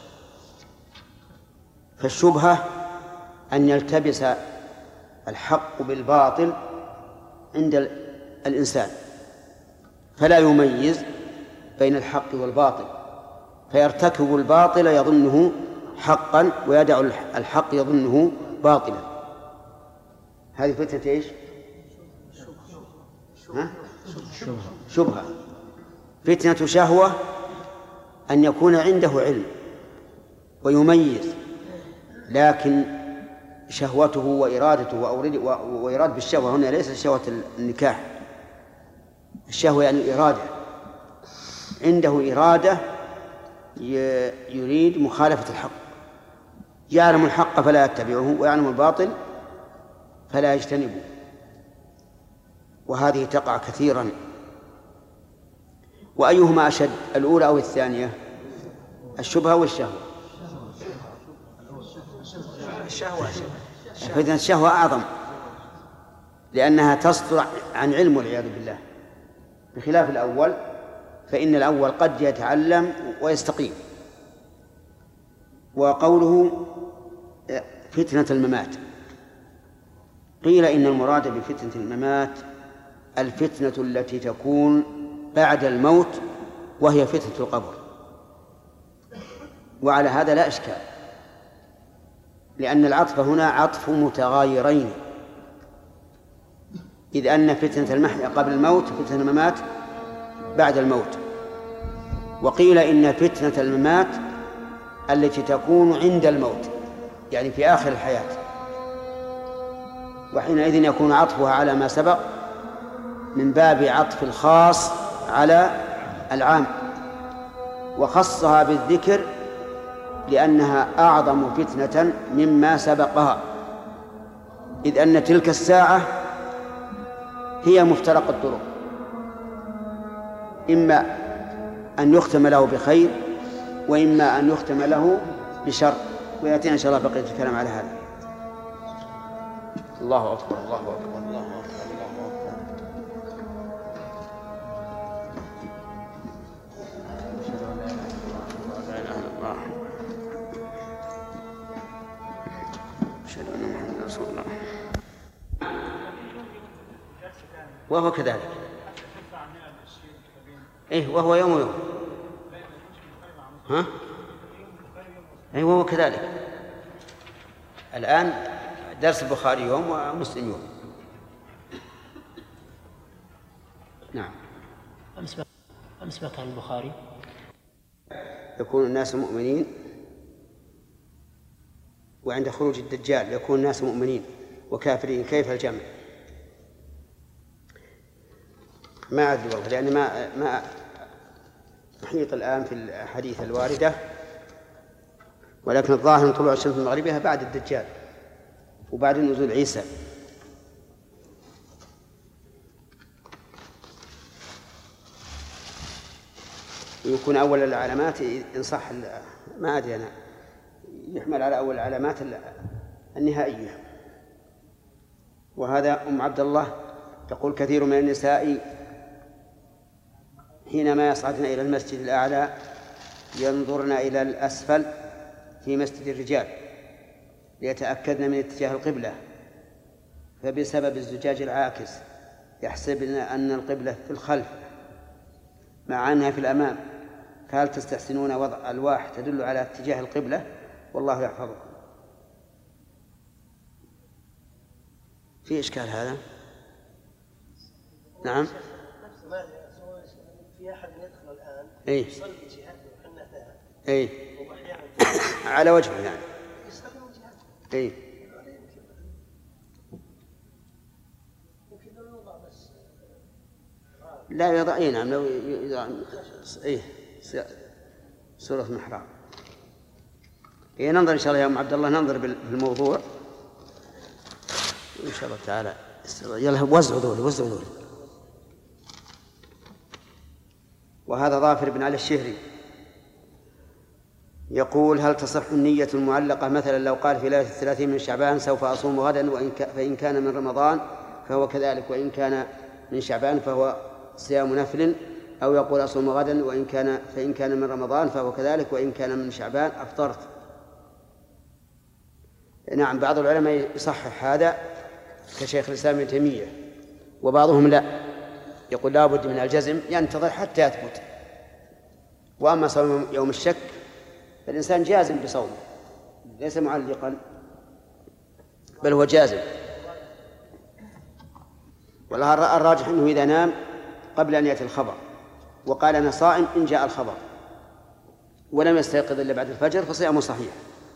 فالشبهة أن يلتبس الحق بالباطل عند الإنسان فلا يميز بين الحق والباطل، فيرتكب الباطل يظنه حقا ويدع الحق يظنه باطلا. هذه فتنة ايش؟ ها؟ شبهة. فتنة شهوة أن يكون عنده علم ويميز، لكن شهوته وإرادته وإراد بالشهوة هنا ليس شهوة النكاح، الشهوة يعني إرادة، عنده إرادة يريد مخالفة الحق، يعلم الحق فلا يتبعه ويعلم الباطل فلا يجتنبه، وهذه تقع كثيرا. وأيهما أشد، الأولى أو الثانية؟ الشبهة والشهوة. الشهوة فإذن الشهوة أعظم لأنها تصدر عن علم والعياذ بالله، بخلاف الأول فإن الأول قد يتعلم ويستقيم. وقوله فتنة الممات، قيل إن المراد بفتنة الممات الفتنة التي تكون بعد الموت وهي فتنة القبر، وعلى هذا لا إشكال، لأن العطف هنا عطف متغايرين، إذ أن فتنة المحيا قبل الموت فتنة الممات بعد الموت. وقيل إن فتنة الممات التي تكون عند الموت، يعني في آخر الحياة، وحينئذ يكون عطفها على ما سبق من باب عطف الخاص على العام، وخصها بالذكر لأنها أعظم فتنة مما سبقها، إذ أن تلك الساعة هي مفترق الطرق، إما أن يختم له بخير وإما أن يختم له بشر، ويأتينا إن شاء الله بقية الكلام على هذا. الله أكبر الله أكبر الله أكبر الله أكبر. لا إله إلا الله، أشهد أن محمدا رسول الله. وهو كذلك، إيه وهو يوم يوم ها؟ أي وهو كذلك. الآن درس البخاري يوم ومسلم يوم. نعم. أمس ما كان البخاري يكون الناس مؤمنين، وعند خروج الدجال يكون الناس مؤمنين وكافرين، كيف الجمع؟ ما أدري والله، لأن ما ما أحيط الآن في الحديث الواردة، ولكن الظاهر طلوع الشمس من مغربها بعد الدجال وبعد نزول عيسى. يكون أول العلامات إن صح، ما أدري أنا، يحمل على أول العلامات النهائية. وهذا أم عبد الله تقول كثير من النساء حينما يصعدن إلى المسجد الأعلى ينظرن إلى الأسفل في مسجد الرجال ليتأكدن من اتجاه القبلة، فبسبب الزجاج العاكس يحسبن أن القبلة في الخلف مع أنها في الأمام، فهل تستحسنون وضع ألواح تدل على اتجاه القبلة؟ والله يحفظكم. في إشكال هذا؟ نعم. في أحد يدخل الآن إيه؟ يصلي جهات محنثات إيه؟ على وجهه يعني. إيه؟ لا يضع، إيه نعم، لو يضع إيه سورة المحراب. إيه ننظر إن شاء الله يا أم عبد الله، ننظر بالموضوع إن شاء الله تعالى. يلا وزعوا ذول وزعوا ذول. وهذا ظافر بن علي الشهري يقول: هل تصح النية المعلقة مثلا لو قال في ليلة الثلاثين من شعبان سوف أصوم غدا وإن فإن كان من رمضان فهو كذلك وإن كان من شعبان فهو صيام نفل، أو يقول أصوم غدا وإن كان فإن كان من رمضان فهو كذلك وإن كان من شعبان أفطرت. نعم، بعض العلماء يصحح هذا كشيخ الإسلام ابن تيمية، وبعضهم لا، يقول لا بد من الجزم ينتظر حتى يثبت. وأما صوم يوم الشك فالإنسان جازم بصومه ليس معلقا، بل هو جازم. والله الراجح أنه إذا نام قبل أن يأتي الخبر وقال أنا صائم إن جاء الخبر ولم يستيقظ إلا بعد الفجر فصيامه صحيح.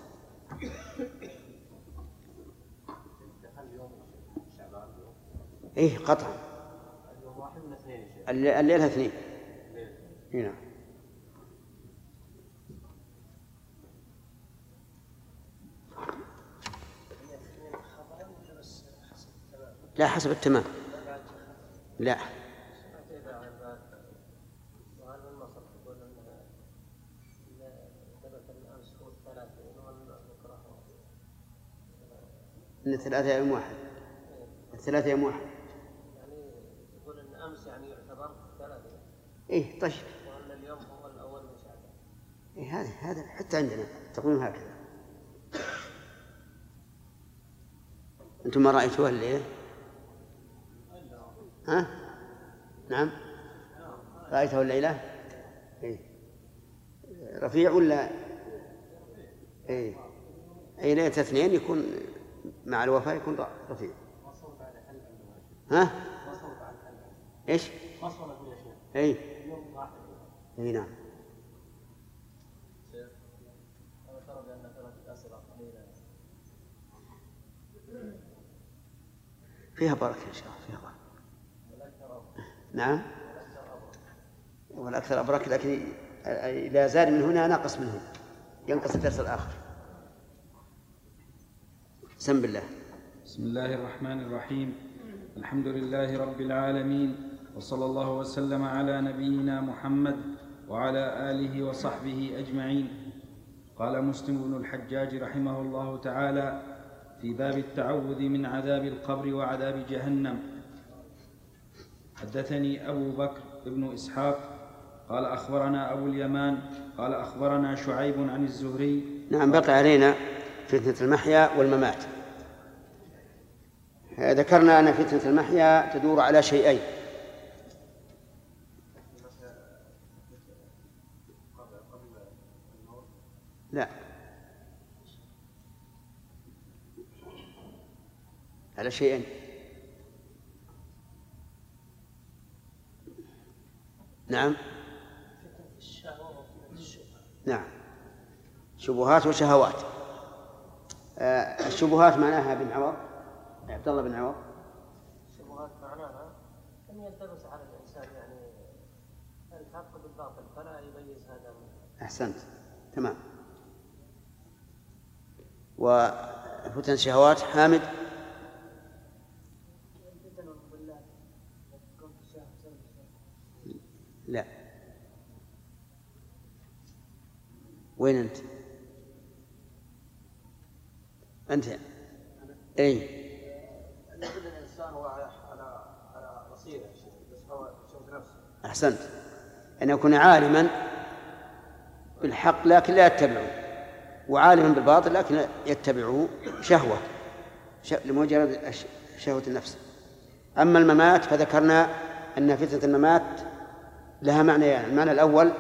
إيه قطعا الليلة اثنين. هنا لا حسب التمام. لا إن ثلاثة يوم واحد الثلاثة يوم واحد يعني يقول إن أمس يعني يعتبر ثلاثة. إيه طيب. وأن اليوم هو الأول من شعبان. إيه هذا هذا حتى عندنا تقويم هكذا. أنتم ما رأيتوها الليلة؟ ها؟ نعم رأيته الليلة؟ إيه رفيع ولا إيه؟ أي ليلة اثنين يكون مع الوفاة يكون رفيع. ها؟ إيش؟ إيه إيه نعم. فيها بركة إن شاء الله، فيها بركة. نعم والأكثر أبرك، لكن إذا زاد من هنا نقص من هنا ينقص الدرس الآخر. بسم الله. بسم الله الرحمن الرحيم. الحمد لله رب العالمين، وصلى الله وسلم على نبينا محمد وعلى آله وصحبه أجمعين. قال مسلم بن الحجاج رحمه الله تعالى في باب التعوذ من عذاب القبر وعذاب جهنم: حدثني أبو بكر بن إسحاق قال أخبرنا أبو اليمان قال أخبرنا شعيب عن الزهري. نعم بقي علينا فتنة المحيا والممات. ذكرنا أن فتنة المحيا تدور على شيئين: لا على شيئين. نعم نعم شبهات وشهوات. آه الشبهات معناها بن عوض عبد الله بن عوض. الشبهات معناها أن يلتبس على الإنسان يعني الحق بالباطل فلا يميز هذا من... أحسنت تمام. وفتن الشهوات حامد. لا وين أنت؟ أنت أي يقول الإنسان هو على على بصيرة بس هو يشوف نفسه. أحسنت، أن يكون عالما بالحق لكن لا يتبعه، وعالما بالباطل لكن يتبعه شهوة لمجرد شهوة النفس. أما الممات فذكرنا أن فتنة الممات لها معنى، يعني المعنى الأول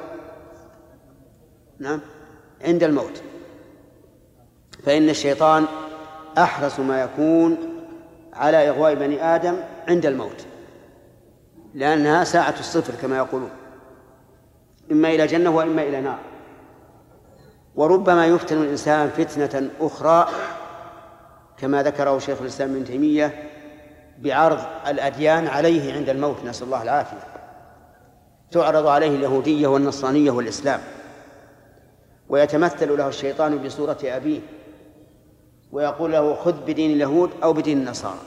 نعم عند الموت، فإن الشيطان أحرص ما يكون على إغواء بني آدم عند الموت، لأنها ساعة الصفر كما يقولون، إما إلى جنة وإما إلى نار. وربما يفتن الإنسان فتنة أخرى كما ذكره شيخ الإسلام ابن تيمية بعرض الأديان عليه عند الموت، نسأل الله العافية. تعرض عليه اليهودية والنصرانية والإسلام، ويتمثل له الشيطان بصورة أبيه ويقول له خذ بدين اليهود أو بدين النصارى،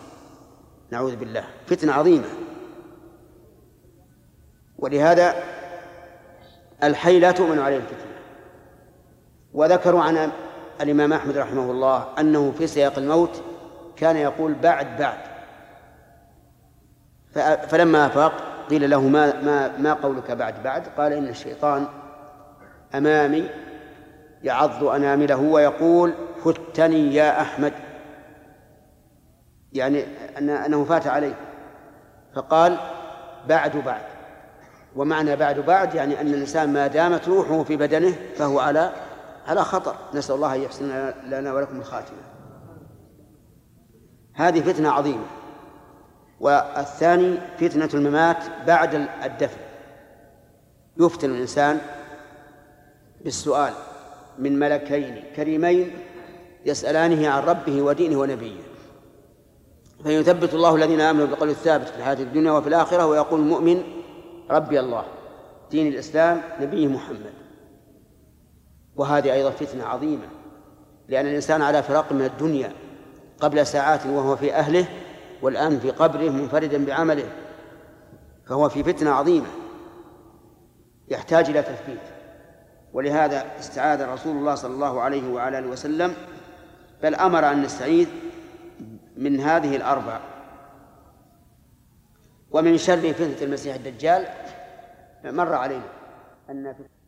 نعوذ بالله، فتنة عظيمة. ولهذا الحي لا تؤمن عليه الفتنة. وذكروا عن الإمام أحمد رحمه الله أنه في سياق الموت كان يقول بعد بعد، فلما أفاق قيل له ما, ما, ما قولك بعد بعد؟ قال إن الشيطان أمامي يعض أنامله ويقول فتني يا أحمد، يعني أنه فات عليه، فقال بعد بعد. ومعنى بعد بعد يعني أن الإنسان ما دامت روحه في بدنه فهو على على خطر، نسأل الله أن يحسن لنا ولكم الخاتمة. هذه فتنة عظيمة. والثاني فتنة الممات بعد الدفن، يفتن الإنسان بالسؤال من ملكين كريمين يسألانه عن ربه ودينه ونبيه، فيثبت الله الذين آمنوا بالقول الثابت في الحياة الدنيا وفي الآخرة، ويقول المؤمن ربي الله دين الإسلام نبيه محمد. وهذه أيضا فتنة عظيمة، لأن الإنسان على فراق من الدنيا قبل ساعات وهو في أهله، والآن في قبره منفردا بعمله، فهو في فتنة عظيمة يحتاج إلى تثبيت. ولهذا استعاذ رسول الله صلى الله عليه وعلى آله وسلم، بل أمر أن نستعيذ من هذه الأربع. ومن شر فتنة المسيح الدجال مر علينا أن